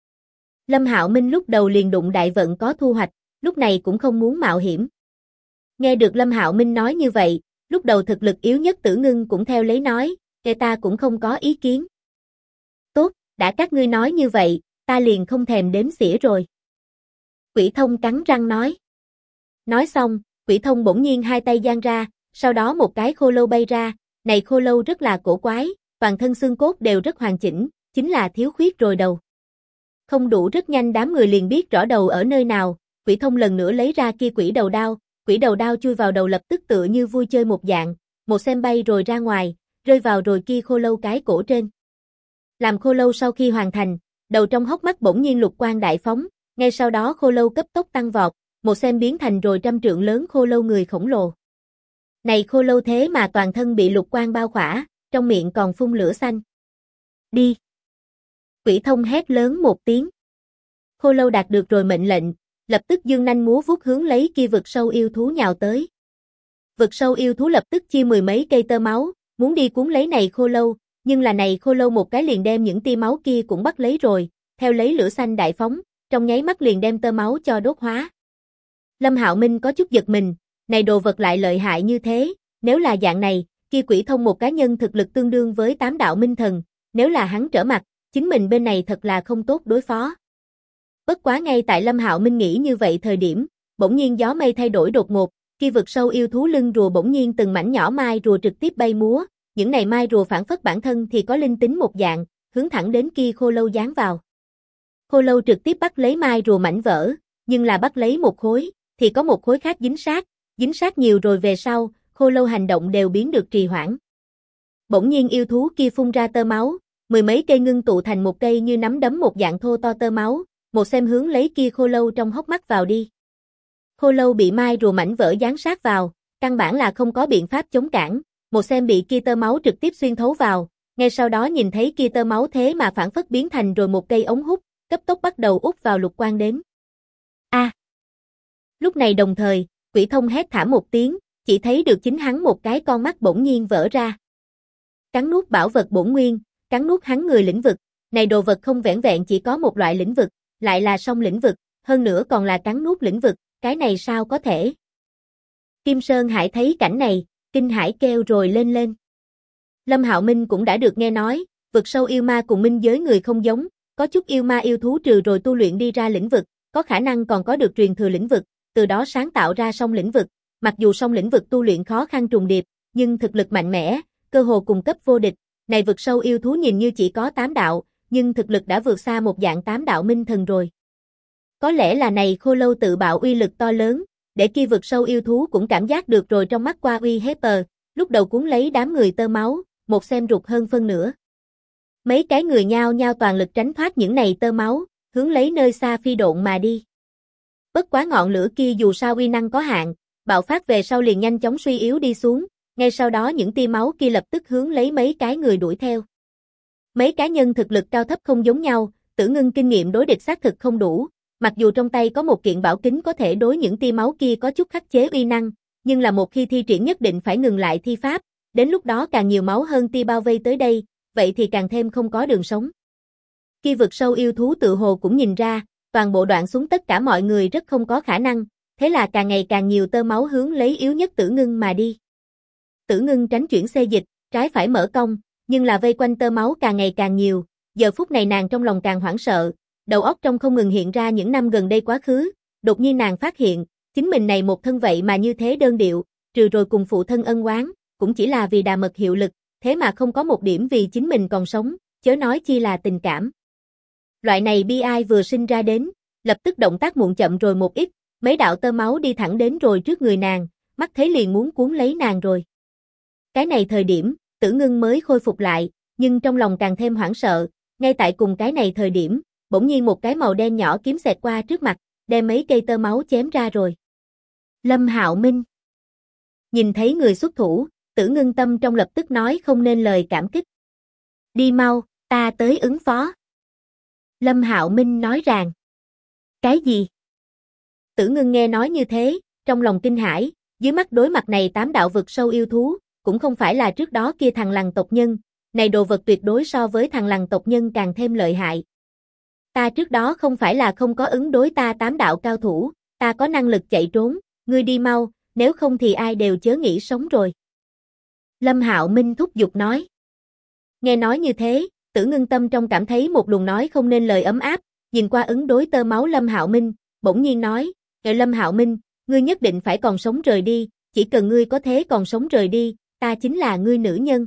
Lâm Hạo Minh lúc đầu liền đụng đại vận có thu hoạch, lúc này cũng không muốn mạo hiểm. Nghe được Lâm Hạo Minh nói như vậy, lúc đầu thực lực yếu nhất Tử Ngưng cũng theo lấy nói, kể ta cũng không có ý kiến. Tốt, đã các ngươi nói như vậy, ta liền không thèm đếm xỉa rồi. Quỷ Thông cắn răng nói. Nói xong, Quỷ Thông bỗng nhiên hai tay giang ra, sau đó một cái khô lâu bay ra, này khô lâu rất là cổ quái, toàn thân xương cốt đều rất hoàn chỉnh, chính là thiếu khuyết rồi đầu. Không đủ rất nhanh đám người liền biết rõ đầu ở nơi nào, Quỷ Thông lần nữa lấy ra kia quỷ đầu đao chui vào đầu lập tức tựa như vui chơi một dạng, một xem bay rồi ra ngoài, rơi vào rồi kia khô lâu cái cổ trên. Làm khô lâu sau khi hoàn thành, đầu trong hốc mắt bỗng nhiên lục quang đại phóng, ngay sau đó khô lâu cấp tốc tăng vọt, một xem biến thành rồi 100 trượng lớn khô lâu người khổng lồ. Này khô lâu thế mà toàn thân bị lục quang bao khỏa, trong miệng còn phun lửa xanh. Đi! Quỷ Thông hét lớn một tiếng. Khô lâu đạt được rồi mệnh lệnh, lập tức dương nanh múa vuốt hướng lấy kia vực sâu yêu thú nhào tới. Vực sâu yêu thú lập tức chia 10 mấy cây tơ máu, muốn đi cuốn lấy này khô lâu, nhưng là này khô lâu một cái liền đem những tia máu kia cũng bắt lấy rồi, theo lấy lửa xanh đại phóng, trong nháy mắt liền đem tơ máu cho đốt hóa. Lâm Hạo Minh có chút giật mình, này đồ vật lại lợi hại như thế, nếu là dạng này, kia Quỷ Thông một cá nhân thực lực tương đương với 8 đạo minh thần, nếu là hắn trở mặt, chính mình bên này thật là không tốt đối phó. Bất quá ngay tại Lâm Hạo Minh nghĩ như vậy thời điểm, bỗng nhiên gió mây thay đổi đột ngột, kia vực sâu yêu thú lưng rùa bỗng nhiên từng mảnh nhỏ mai rùa trực tiếp bay múa, những này mai rùa phản phất bản thân thì có linh tính một dạng, hướng thẳng đến kia khô lâu giáng vào. Khô lâu trực tiếp bắt lấy mai rùa mảnh vỡ, nhưng là bắt lấy một khối, thì có một khối khác dính sát nhiều rồi về sau, khô lâu hành động đều biến được trì hoãn. Bỗng nhiên yêu thú kia phun ra tơ máu, mười mấy cây ngưng tụ thành một cây như nắm đấm một dạng thô to tơ máu, một xem hướng lấy kia khô lâu trong hốc mắt vào đi. Khô lâu bị mai rùa mảnh vỡ giáng sát vào, căn bản là không có biện pháp chống cản, một xem bị kia tơ máu trực tiếp xuyên thấu vào, ngay sau đó nhìn thấy kia tơ máu thế mà phản phất biến thành rồi một cây ống hút, cấp tốc bắt đầu út vào lục quan đến. A! Lúc này đồng thời, Quỷ Thông hét thảm một tiếng, chỉ thấy được chính hắn một cái con mắt bỗng nhiên vỡ ra. Cắn nuốt bảo vật bổn nguyên, cắn nuốt hắn người lĩnh vực, này đồ vật không vẻn vẹn chỉ có một loại lĩnh vực, lại là song lĩnh vực, hơn nữa còn là cắn nuốt lĩnh vực, cái này sao có thể? Kim Sơn Hải thấy cảnh này, kinh hãi kêu rồi lên. Lâm Hạo Minh cũng đã được nghe nói, vực sâu yêu ma cùng minh giới người không giống, có chút yêu ma yêu thú trừ rồi tu luyện đi ra lĩnh vực, có khả năng còn có được truyền thừa lĩnh vực, từ đó sáng tạo ra song lĩnh vực, mặc dù song lĩnh vực tu luyện khó khăn trùng điệp, nhưng thực lực mạnh mẽ, cơ hồ cùng cấp vô địch, này vực sâu yêu thú nhìn như chỉ có 8 đạo, nhưng thực lực đã vượt xa một dạng 8 đạo minh thần rồi. Có lẽ là này khô lâu tự bạo uy lực to lớn, để kia vực sâu yêu thú cũng cảm giác được rồi trong mắt qua uy hiếp, lúc đầu cuốn lấy đám người tơ máu, một xem rụt hơn phân nửa. Mấy cái người nhao nhao toàn lực tránh thoát những này tơ máu, hướng lấy nơi xa phi độn mà đi. Bất quá ngọn lửa kia dù sao uy năng có hạn, bạo phát về sau liền nhanh chóng suy yếu đi xuống, ngay sau đó những tia máu kia lập tức hướng lấy mấy cái người đuổi theo. Mấy cá nhân thực lực cao thấp không giống nhau, Tử Ngưng kinh nghiệm đối địch xác thực không đủ, mặc dù trong tay có một kiện bảo kính có thể đối những tia máu kia có chút khắc chế uy năng, nhưng là một khi thi triển nhất định phải ngừng lại thi pháp, đến lúc đó càng nhiều máu hơn tia bao vây tới đây, vậy thì càng thêm không có đường sống. Kia vực sâu yêu thú tự hồ cũng nhìn ra, toàn bộ đoạn xuống tất cả mọi người rất không có khả năng, thế là càng ngày càng nhiều tơ máu hướng lấy yếu nhất Tử Ngưng mà đi. Tử Ngưng tránh chuyển xê dịch, trái phải mở cong, nhưng là vây quanh tơ máu càng ngày càng nhiều, giờ phút này nàng trong lòng càng hoảng sợ, đầu óc trong không ngừng hiện ra những năm gần đây quá khứ, đột nhiên nàng phát hiện, chính mình này một thân vậy mà như thế đơn điệu, trừ rồi cùng phụ thân ân oán, cũng chỉ là vì đà mật hiệu lực, thế mà không có một điểm vì chính mình còn sống, chớ nói chi là tình cảm. Loại này bi ai vừa sinh ra đến, lập tức động tác muộn chậm rồi một ít, mấy đạo tơ máu đi thẳng đến rồi trước người nàng, mắt thấy liền muốn cuốn lấy nàng rồi. Cái này thời điểm, Tử Ngưng mới khôi phục lại, nhưng trong lòng càng thêm hoảng sợ, ngay tại cùng cái này thời điểm, bỗng nhiên một cái màu đen nhỏ kiếm xẹt qua trước mặt, đem mấy cây tơ máu chém ra rồi. Lâm Hạo Minh. Nhìn thấy người xuất thủ, Tử Ngưng tâm trong lập tức nói không nên lời cảm kích. Đi mau, ta tới ứng phó. Lâm Hạo Minh nói rằng. Cái gì? Tử Ngưng nghe nói như thế, trong lòng kinh hãi, dưới mắt đối mặt này 8 đạo vực sâu yêu thú, cũng không phải là trước đó kia thằng lằn tộc nhân, này đồ vật tuyệt đối so với thằng lằn tộc nhân càng thêm lợi hại. Ta trước đó không phải là không có ứng đối ta 8 đạo cao thủ, ta có năng lực chạy trốn, ngươi đi mau, nếu không thì ai đều chớ nghĩ sống rồi. Lâm Hạo Minh thúc giục nói. Nghe nói như thế, Tử Ngưng tâm trong cảm thấy một luồng nói không nên lời ấm áp, nhìn qua ứng đối tơ máu Lâm Hạo Minh, bỗng nhiên nói, Lâm Hạo Minh, ngươi nhất định phải còn sống rời đi, chỉ cần ngươi có thế còn sống rời đi, ta chính là ngươi nữ nhân.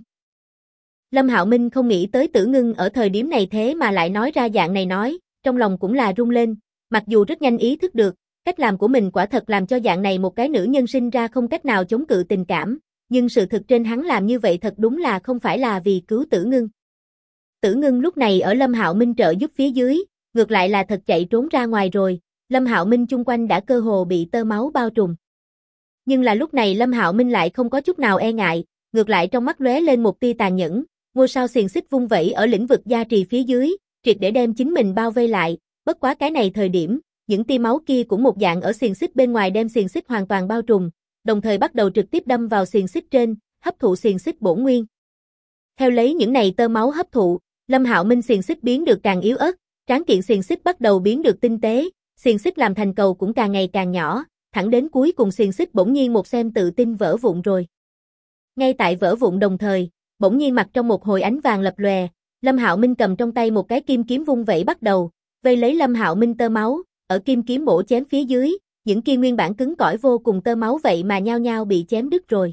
Lâm Hạo Minh không nghĩ tới Tử Ngưng ở thời điểm này thế mà lại nói ra dạng này nói, trong lòng cũng là rung lên, mặc dù rất nhanh ý thức được, cách làm của mình quả thật làm cho dạng này một cái nữ nhân sinh ra không cách nào chống cự tình cảm, nhưng sự thực trên hắn làm như vậy thật đúng là không phải là vì cứu Tử Ngưng. Tử Ngưng lúc này ở Lâm Hạo Minh trợ giúp phía dưới, ngược lại là thật chạy trốn ra ngoài rồi, Lâm Hạo Minh chung quanh đã cơ hồ bị tơ máu bao trùm. Nhưng là lúc này Lâm Hạo Minh lại không có chút nào e ngại, ngược lại trong mắt lóe lên một tia tàn nhẫn, ngôi sao xiềng xích vung vẩy ở lĩnh vực gia trì phía dưới, triệt để đem chính mình bao vây lại, bất quá cái này thời điểm, những tia máu kia cũng một dạng ở xiềng xích bên ngoài đem xiềng xích hoàn toàn bao trùm, đồng thời bắt đầu trực tiếp đâm vào xiềng xích trên, hấp thụ xiềng xích bổn nguyên. Theo lấy những này tơ máu hấp thụ, Lâm Hạo Minh xiềng xích biến được càng yếu ớt, tráng kiện xiềng xích bắt đầu biến được tinh tế, xiềng xích làm thành cầu cũng càng ngày càng nhỏ, thẳng đến cuối cùng xiềng xích bỗng nhiên một xem tự tin vỡ vụn rồi. Ngay tại vỡ vụn đồng thời, bỗng nhiên mặt trong một hồi ánh vàng lập lòe, Lâm Hạo Minh cầm trong tay một cái kim kiếm vung vẩy bắt đầu, vây lấy Lâm Hạo Minh tơ máu, ở kim kiếm bổ chém phía dưới, những kia nguyên bản cứng cỏi vô cùng tơ máu vậy mà nhao nhao bị chém đứt rồi.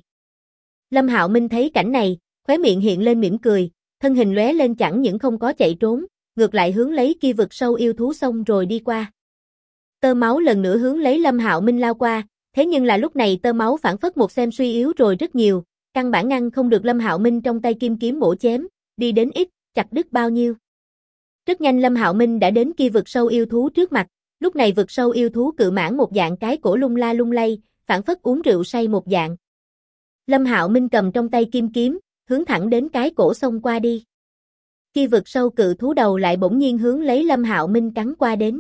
Lâm Hạo Minh thấy cảnh này, khóe miệng hiện lên mỉm cười, thân hình lóe lên chẳng những không có chạy trốn, ngược lại hướng lấy kia vực sâu yêu thú xông rồi đi qua. Tơ máu lần nữa hướng lấy Lâm Hạo Minh lao qua, thế nhưng là lúc này tơ máu phản phất một xem suy yếu rồi rất nhiều, căn bản ngăn không được Lâm Hạo Minh trong tay kim kiếm bổ chém, đi đến ít, chặt đứt bao nhiêu. Rất nhanh Lâm Hạo Minh đã đến kia vực sâu yêu thú trước mặt, lúc này vực sâu yêu thú cự mãn một dạng cái cổ lung la lung lay, phản phất uống rượu say một dạng. Lâm Hạo Minh cầm trong tay kim kiếm, hướng thẳng đến cái cổ xông qua đi. Kia vực sâu cự thú đầu lại bỗng nhiên hướng lấy Lâm Hạo Minh cắn qua đến.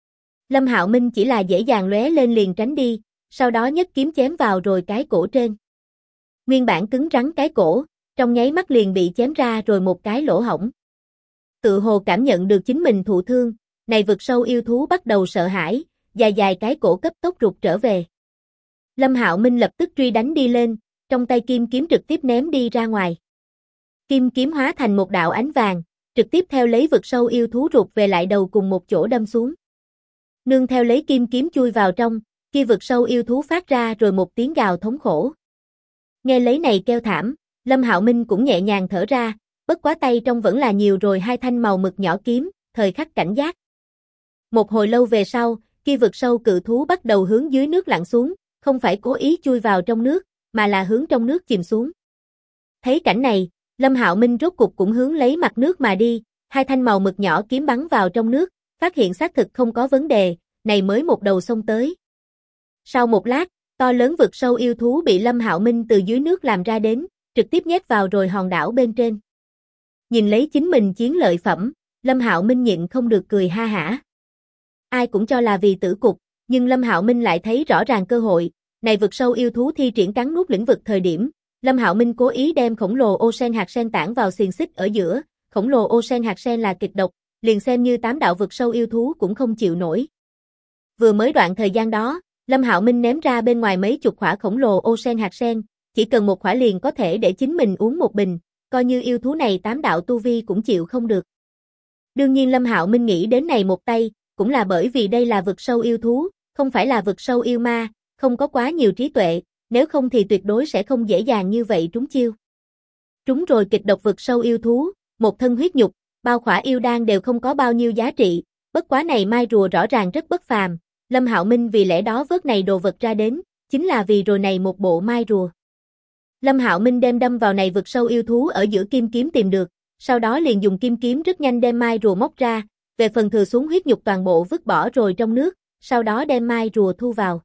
Lâm Hạo Minh chỉ là dễ dàng lóe lên liền tránh đi, sau đó nhấc kiếm chém vào rồi cái cổ trên. Nguyên bản cứng rắn cái cổ, trong nháy mắt liền bị chém ra rồi một cái lỗ hổng. Tự hồ cảm nhận được chính mình thụ thương, này vực sâu yêu thú bắt đầu sợ hãi, dài dài cái cổ cấp tốc rụt trở về. Lâm Hạo Minh lập tức truy đánh đi lên, trong tay kim kiếm trực tiếp ném đi ra ngoài. Kim kiếm hóa thành một đạo ánh vàng, trực tiếp theo lấy vực sâu yêu thú rụt về lại đầu cùng một chỗ đâm xuống. Nương theo lấy kim kiếm chui vào trong, kia vực sâu yêu thú phát ra rồi một tiếng gào thống khổ. Nghe lấy này kêu thảm, Lâm Hạo Minh cũng nhẹ nhàng thở ra, bất quá tay trong vẫn là nhiều rồi hai thanh màu mực nhỏ kiếm, thời khắc cảnh giác. Một hồi lâu về sau, kia vực sâu cự thú bắt đầu hướng dưới nước lặn xuống, không phải cố ý chui vào trong nước, mà là hướng trong nước chìm xuống. Thấy cảnh này, Lâm Hạo Minh rốt cục cũng hướng lấy mặt nước mà đi, hai thanh màu mực nhỏ kiếm bắn vào trong nước, phát hiện xác thực không có vấn đề, này mới một đầu xông tới. Sau một lát, to lớn vực sâu yêu thú bị Lâm Hạo Minh từ dưới nước làm ra đến, trực tiếp nhét vào rồi hòn đảo bên trên. Nhìn lấy chính mình chiến lợi phẩm, Lâm Hạo Minh nhịn không được cười ha hả. Ai cũng cho là vì tử cục, nhưng Lâm Hạo Minh lại thấy rõ ràng cơ hội, này vực sâu yêu thú thi triển cắn nuốt lĩnh vực thời điểm, Lâm Hạo Minh cố ý đem khổng lồ ô sen hạt sen tản vào xiềng xích ở giữa, khổng lồ ô sen hạt sen là kịch độc, liền xem như 8 đạo vực sâu yêu thú cũng không chịu nổi. Vừa mới đoạn thời gian đó, Lâm Hạo Minh ném ra bên ngoài mấy chục quả khổng lồ ô sen hạt sen, chỉ cần một quả liền có thể để chính mình uống một bình, coi như yêu thú này 8 đạo tu vi cũng chịu không được. Đương nhiên Lâm Hạo Minh nghĩ đến này một tay, cũng là bởi vì đây là vực sâu yêu thú, không phải là vực sâu yêu ma, không có quá nhiều trí tuệ, nếu không thì tuyệt đối sẽ không dễ dàng như vậy trúng chiêu. Trúng rồi kịch độc vực sâu yêu thú, một thân huyết nhục, bao khỏa yêu đan đều không có bao nhiêu giá trị, bất quá này mai rùa rõ ràng rất bất phàm, Lâm Hạo Minh vì lẽ đó vớt này đồ vật ra đến, chính là vì rồi này một bộ mai rùa. Lâm Hạo Minh đem đâm vào này vực sâu yêu thú ở giữa kim kiếm tìm được, sau đó liền dùng kim kiếm rất nhanh đem mai rùa móc ra, về phần thừa xuống huyết nhục toàn bộ vứt bỏ rồi trong nước, sau đó đem mai rùa thu vào.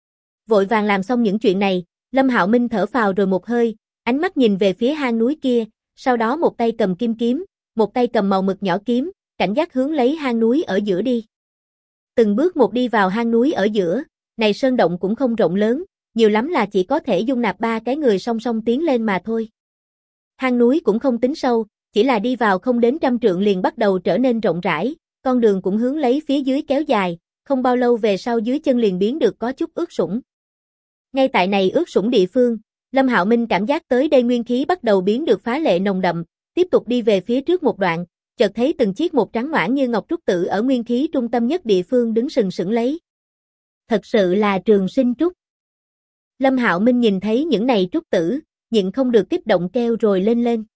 Vội vàng làm xong những chuyện này, Lâm Hạo Minh thở phào rồi một hơi, ánh mắt nhìn về phía hang núi kia, sau đó một tay cầm kim kiếm, một tay cầm màu mực nhỏ kiếm, cảnh giác hướng lấy hang núi ở giữa đi. Từng bước một đi vào hang núi ở giữa, này sơn động cũng không rộng lớn, nhiều lắm là chỉ có thể dung nạp 3 cái người song song tiến lên mà thôi. Hang núi cũng không tính sâu, chỉ là đi vào không đến 100 trượng liền bắt đầu trở nên rộng rãi, con đường cũng hướng lấy phía dưới kéo dài, không bao lâu về sau dưới chân liền biến được có chút ướt sũng. Ngay tại này ướt sũng địa phương, Lâm Hạo Minh cảm giác tới đây nguyên khí bắt đầu biến được phá lệ nồng đậm, tiếp tục đi về phía trước một đoạn, chợt thấy từng chiếc một trắng ngoãn như ngọc trúc tử ở nguyên khí trung tâm nhất địa phương đứng sừng sững lấy. Thật sự là Trường Sinh Trúc. Lâm Hạo Minh nhìn thấy những này trúc tử, nhịn không được kích động kêu rồi lên lên.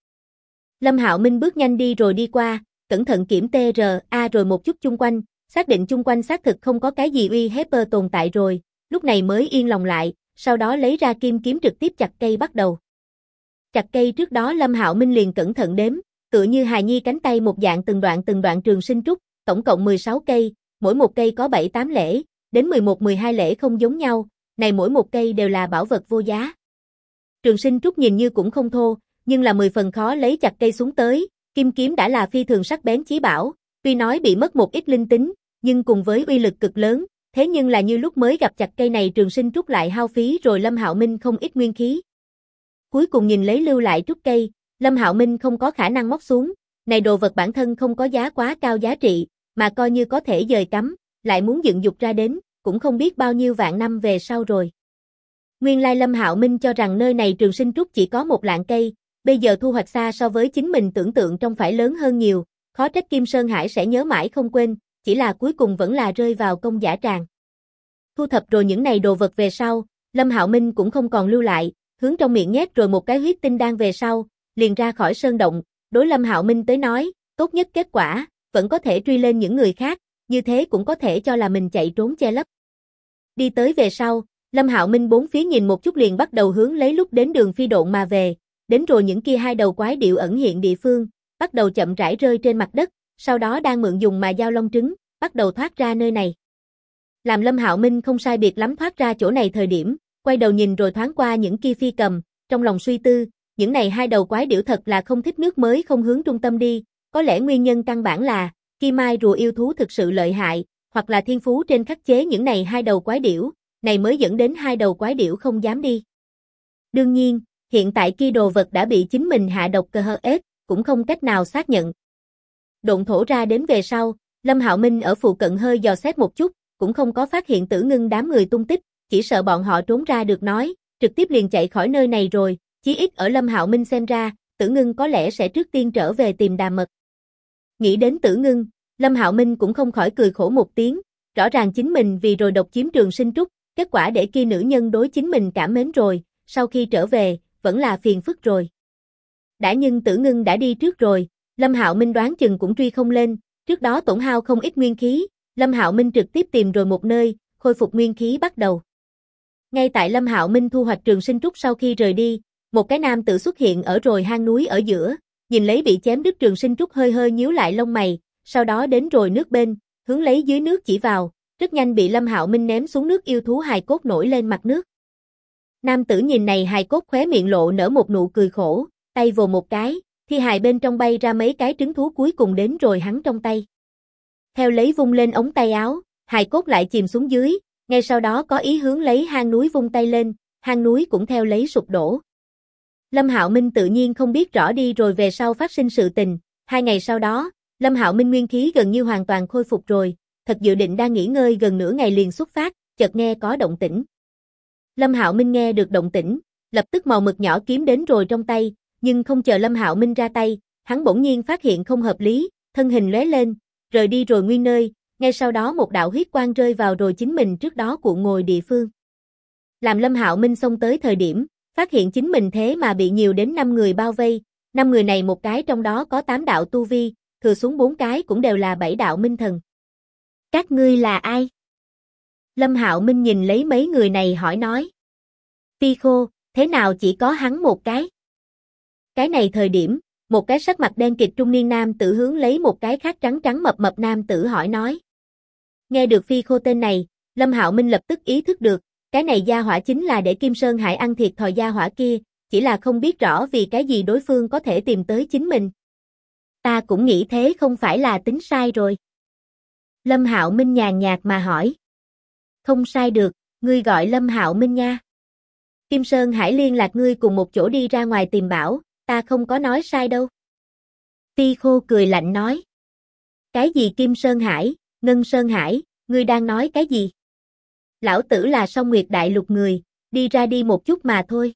Lâm Hạo Minh bước nhanh đi rồi đi qua, cẩn thận kiểm TRA rồi một chút chung quanh, xác định chung quanh xác thực không có cái gì uy hiếp tồn tại rồi, lúc này mới yên lòng lại, sau đó lấy ra kim kiếm trực tiếp chặt cây bắt đầu. Chặt cây trước đó Lâm Hạo Minh liền cẩn thận đếm, tựa như hài nhi cánh tay một dạng từng đoạn Trường Sinh Trúc, tổng cộng 16 cây, mỗi một cây có 7-8 lễ, đến 11-12 lễ không giống nhau, này mỗi một cây đều là bảo vật vô giá. Trường Sinh Trúc nhìn như cũng không thô, nhưng là 10 phần khó lấy chặt cây xuống tới, kim kiếm đã là phi thường sắc bén chí bảo, tuy nói bị mất một ít linh tính, nhưng cùng với uy lực cực lớn, thế nhưng là như lúc mới gặp chặt cây này Trường Sinh Trúc lại hao phí rồi Lâm Hạo Minh không ít nguyên khí. Cuối cùng nhìn lấy lưu lại trúc cây, Lâm Hạo Minh không có khả năng móc xuống, này đồ vật bản thân không có giá quá cao giá trị, mà coi như có thể dời cắm, lại muốn dựng dục ra đến, cũng không biết bao nhiêu vạn năm về sau rồi. Nguyên lai Lâm Hạo Minh cho rằng nơi này Trường Sinh Trúc chỉ có một lạng cây, bây giờ thu hoạch xa so với chính mình tưởng tượng trong phải lớn hơn nhiều, khó trách Kim Sơn Hải sẽ nhớ mãi không quên, chỉ là cuối cùng vẫn là rơi vào công dã tràng. Thu thập rồi những này đồ vật về sau, Lâm Hạo Minh cũng không còn lưu lại, hướng trong miệng nhét rồi một cái huyết tinh đan về sau, liền ra khỏi sơn động, đối Lâm Hạo Minh tới nói, tốt nhất kết quả, vẫn có thể truy lên những người khác, như thế cũng có thể cho là mình chạy trốn che lấp. Đi tới về sau, Lâm Hạo Minh bốn phía nhìn một chút liền bắt đầu hướng lấy lúc đến đường phi độn mà về, đến rồi những kia hai đầu quái điểu ẩn hiện địa phương, bắt đầu chậm rãi rơi trên mặt đất, sau đó đang mượn dùng mà giao long trứng, bắt đầu thoát ra nơi này. Làm Lâm Hạo Minh không sai biệt lắm thoát ra chỗ này thời điểm, quay đầu nhìn rồi thoáng qua những kia phi cầm, trong lòng suy tư, những này hai đầu quái điểu thật là không thích nước mới không hướng trung tâm đi, có lẽ nguyên nhân căn bản là, Kim Mai rùa yêu thú thực sự lợi hại, hoặc là thiên phú trên khắc chế những này hai đầu quái điểu, này mới dẫn đến hai đầu quái điểu không dám đi. Đương nhiên, hiện tại kia đồ vật đã bị chính mình hạ độc cơ hơ ết, cũng không cách nào xác nhận. Độn thổ ra đến về sau, Lâm Hạo Minh ở phụ cận hơi dò xét một chút, cũng không có phát hiện Tử Ngưng đám người tung tích, chỉ sợ bọn họ trốn ra được nói, trực tiếp liền chạy khỏi nơi này rồi, chí ít ở Lâm Hạo Minh xem ra, Tử Ngưng có lẽ sẽ trước tiên trở về tìm Đàm Mật. Nghĩ đến Tử Ngưng, Lâm Hạo Minh cũng không khỏi cười khổ một tiếng, rõ ràng chính mình vì rồi độc chiếm Trường Sinh Trúc, kết quả để kia nữ nhân đối chính mình cảm mến rồi, sau khi trở về, vẫn là phiền phức rồi. Đã nhưng Tử Ngưng đã đi trước rồi, Lâm Hạo Minh đoán chừng cũng truy không lên, trước đó tổn hao không ít nguyên khí, Lâm Hạo Minh trực tiếp tìm rồi một nơi, khôi phục nguyên khí bắt đầu. Ngay tại Lâm Hạo Minh thu hoạch Trường Sinh Trúc sau khi rời đi, một cái nam tử xuất hiện ở rồi hang núi ở giữa, nhìn lấy bị chém đứt Trường Sinh Trúc hơi hơi nhíu lại lông mày, sau đó đến rồi nước bên, hướng lấy dưới nước chỉ vào, rất nhanh bị Lâm Hạo Minh ném xuống nước yêu thú hài cốt nổi lên mặt nước. Nam tử nhìn này hài cốt khóe miệng lộ nở một nụ cười khổ, tay vồ một cái, thi hài bên trong bay ra mấy cái trứng thú cuối cùng đến rồi hắn trong tay. Theo lấy vung lên ống tay áo, hài cốt lại chìm xuống dưới, ngay sau đó có ý hướng lấy hang núi vung tay lên, hang núi cũng theo lấy sụp đổ. Lâm Hạo Minh tự nhiên không biết rõ đi rồi về sau phát sinh sự tình, 2 ngày sau đó, Lâm Hạo Minh nguyên khí gần như hoàn toàn khôi phục rồi, thật dự định đang nghỉ ngơi gần nửa ngày liền xuất phát, chợt nghe có động tĩnh. Lâm Hạo Minh nghe được động tĩnh, lập tức màu mực nhỏ kiếm đến rồi trong tay, nhưng không chờ Lâm Hạo Minh ra tay, hắn bỗng nhiên phát hiện không hợp lý, thân hình lóe lên, rời đi rồi nguyên nơi, ngay sau đó một đạo huyết quang rơi vào rồi chính mình trước đó cuộn ngồi địa phương. Làm Lâm Hạo Minh xông tới thời điểm, phát hiện chính mình thế mà bị nhiều đến 5 người bao vây, 5 người này một cái trong đó có 8 đạo tu vi, thừa xuống 4 cái cũng đều là 7 đạo minh thần. Các ngươi là ai? Lâm Hạo Minh nhìn lấy mấy người này hỏi nói. Phi Khô, thế nào chỉ có hắn một cái? Cái này thời điểm, một cái sắc mặt đen kịt trung niên nam tử hướng lấy một cái khác trắng trắng mập mập nam tử hỏi nói. Nghe được Phi Khô tên này, Lâm Hạo Minh lập tức ý thức được, cái này gia hỏa chính là để Kim Sơn Hải ăn thiệt thòi gia hỏa kia, chỉ là không biết rõ vì cái gì đối phương có thể tìm tới chính mình. Ta cũng nghĩ thế không phải là tính sai rồi. Lâm Hạo Minh nhàn nhạt mà hỏi. Không sai được, ngươi gọi Lâm Hạo Minh nha. Kim Sơn Hải liên lạc ngươi cùng một chỗ đi ra ngoài tìm bảo, ta không có nói sai đâu. Phi Khô cười lạnh nói. Cái gì Kim Sơn Hải, Ngân Sơn Hải, ngươi đang nói cái gì? Lão tử là Song Nguyệt Đại Lục người, đi ra đi một chút mà thôi.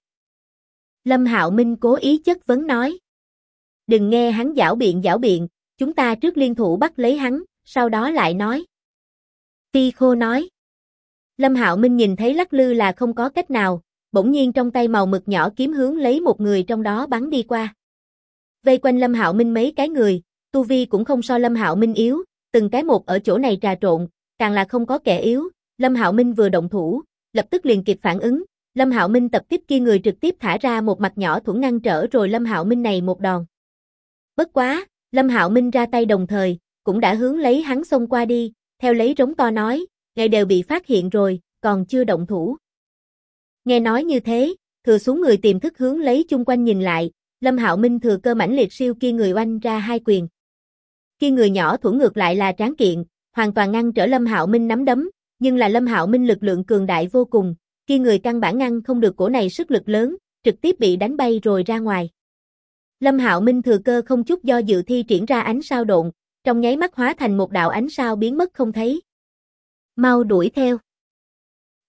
Lâm Hạo Minh cố ý chất vấn nói. Đừng nghe hắn giảo biện, chúng ta trước liên thủ bắt lấy hắn, sau đó lại nói. Phi Khô nói. Lâm Hạo Minh nhìn thấy lắc lư là không có cách nào, bỗng nhiên trong tay màu mực nhỏ kiếm hướng lấy một người trong đó bắn đi qua. Vây quanh Lâm Hạo Minh mấy cái người, tu vi cũng không so Lâm Hạo Minh yếu, từng cái một ở chỗ này trà trộn, càng là không có kẻ yếu. Lâm Hạo Minh vừa động thủ, lập tức liền kịp phản ứng, Lâm Hạo Minh tập kích kia người trực tiếp thả ra một mặt nhỏ thuẫn ngăn trở rồi Lâm Hạo Minh này một đòn. Bất quá, Lâm Hạo Minh ra tay đồng thời, cũng đã hướng lấy hắn xông qua đi, theo lấy rống to nói, ngài đều bị phát hiện rồi, còn chưa động thủ. Nghe nói như thế, thừa xuống người tiềm thức hướng lấy chung quanh nhìn lại, Lâm Hạo Minh thừa cơ mãnh liệt siêu kia người oanh ra 2 quyền. Kia người nhỏ thuẫn ngược lại là tráng kiện, hoàn toàn ngăn trở Lâm Hạo Minh nắm đấm, nhưng là Lâm Hạo Minh lực lượng cường đại vô cùng, kia người căn bản ngăn không được cổ này sức lực lớn, trực tiếp bị đánh bay rồi ra ngoài. Lâm Hạo Minh thừa cơ không chút do dự thi triển ra ánh sao độn, trong nháy mắt hóa thành một đạo ánh sao biến mất không thấy. Mau đuổi theo.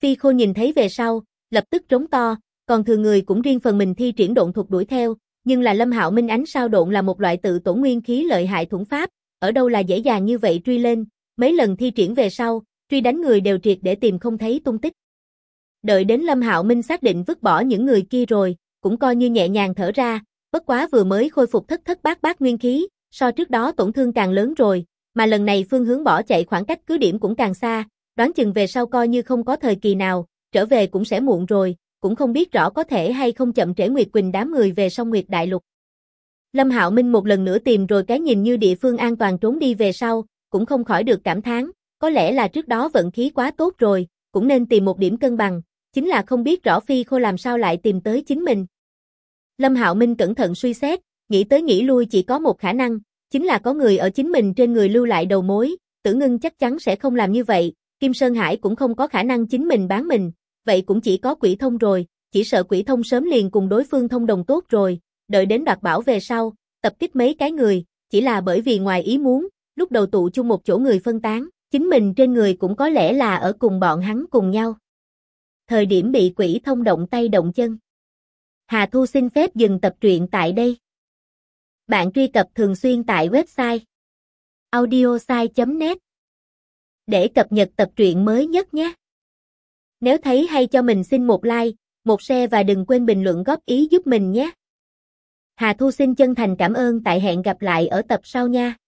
Phi Khô nhìn thấy về sau, lập tức trống to, còn thừa người cũng riêng phần mình thi triển độn thuật đuổi theo, nhưng là Lâm Hạo Minh ánh sao độn là một loại tự tổn nguyên khí lợi hại thuẫn pháp, ở đâu là dễ dàng như vậy truy lên, mấy lần thi triển về sau, truy đánh người đều triệt để tìm không thấy tung tích. Đợi đến Lâm Hạo Minh xác định vứt bỏ những người kia rồi, cũng coi như nhẹ nhàng thở ra, bất quá vừa mới khôi phục thất thất bát bát nguyên khí, so trước đó tổn thương càng lớn rồi, mà lần này phương hướng bỏ chạy khoảng cách cứ điểm cũng càng xa, đoán chừng về sau coi như không có thời kỳ nào, trở về cũng sẽ muộn rồi, cũng không biết rõ có thể hay không chậm trễ Nguyệt Quỳnh đám người về sông Nguyệt Đại Lục. Lâm Hạo Minh một lần nữa tìm rồi cái nhìn như địa phương an toàn trốn đi về sau, cũng không khỏi được cảm thán, có lẽ là trước đó vận khí quá tốt rồi, cũng nên tìm một điểm cân bằng, chính là không biết rõ Phi Khô làm sao lại tìm tới chính mình. Lâm Hạo Minh cẩn thận suy xét, nghĩ tới nghĩ lui chỉ có một khả năng, chính là có người ở chính mình trên người lưu lại đầu mối, Tử Ngưng chắc chắn sẽ không làm như vậy, Kim Sơn Hải cũng không có khả năng chính mình bán mình, vậy cũng chỉ có Quỷ Thông rồi, chỉ sợ Quỷ Thông sớm liền cùng đối phương thông đồng tốt rồi, đợi đến đoạt bảo về sau, tập kích mấy cái người, chỉ là bởi vì ngoài ý muốn, lúc đầu tụ chung một chỗ người phân tán, chính mình trên người cũng có lẽ là ở cùng bọn hắn cùng nhau. Thời điểm bị Quỷ Thông động tay động chân. Hà Thu xin phép dừng tập truyện tại đây. Bạn truy cập thường xuyên tại website audiosai.net để cập nhật tập truyện mới nhất nhé. Nếu thấy hay cho mình xin một like, một share và đừng quên bình luận góp ý giúp mình nhé. Hà Thu xin chân thành cảm ơn, tại hẹn gặp lại ở tập sau nha.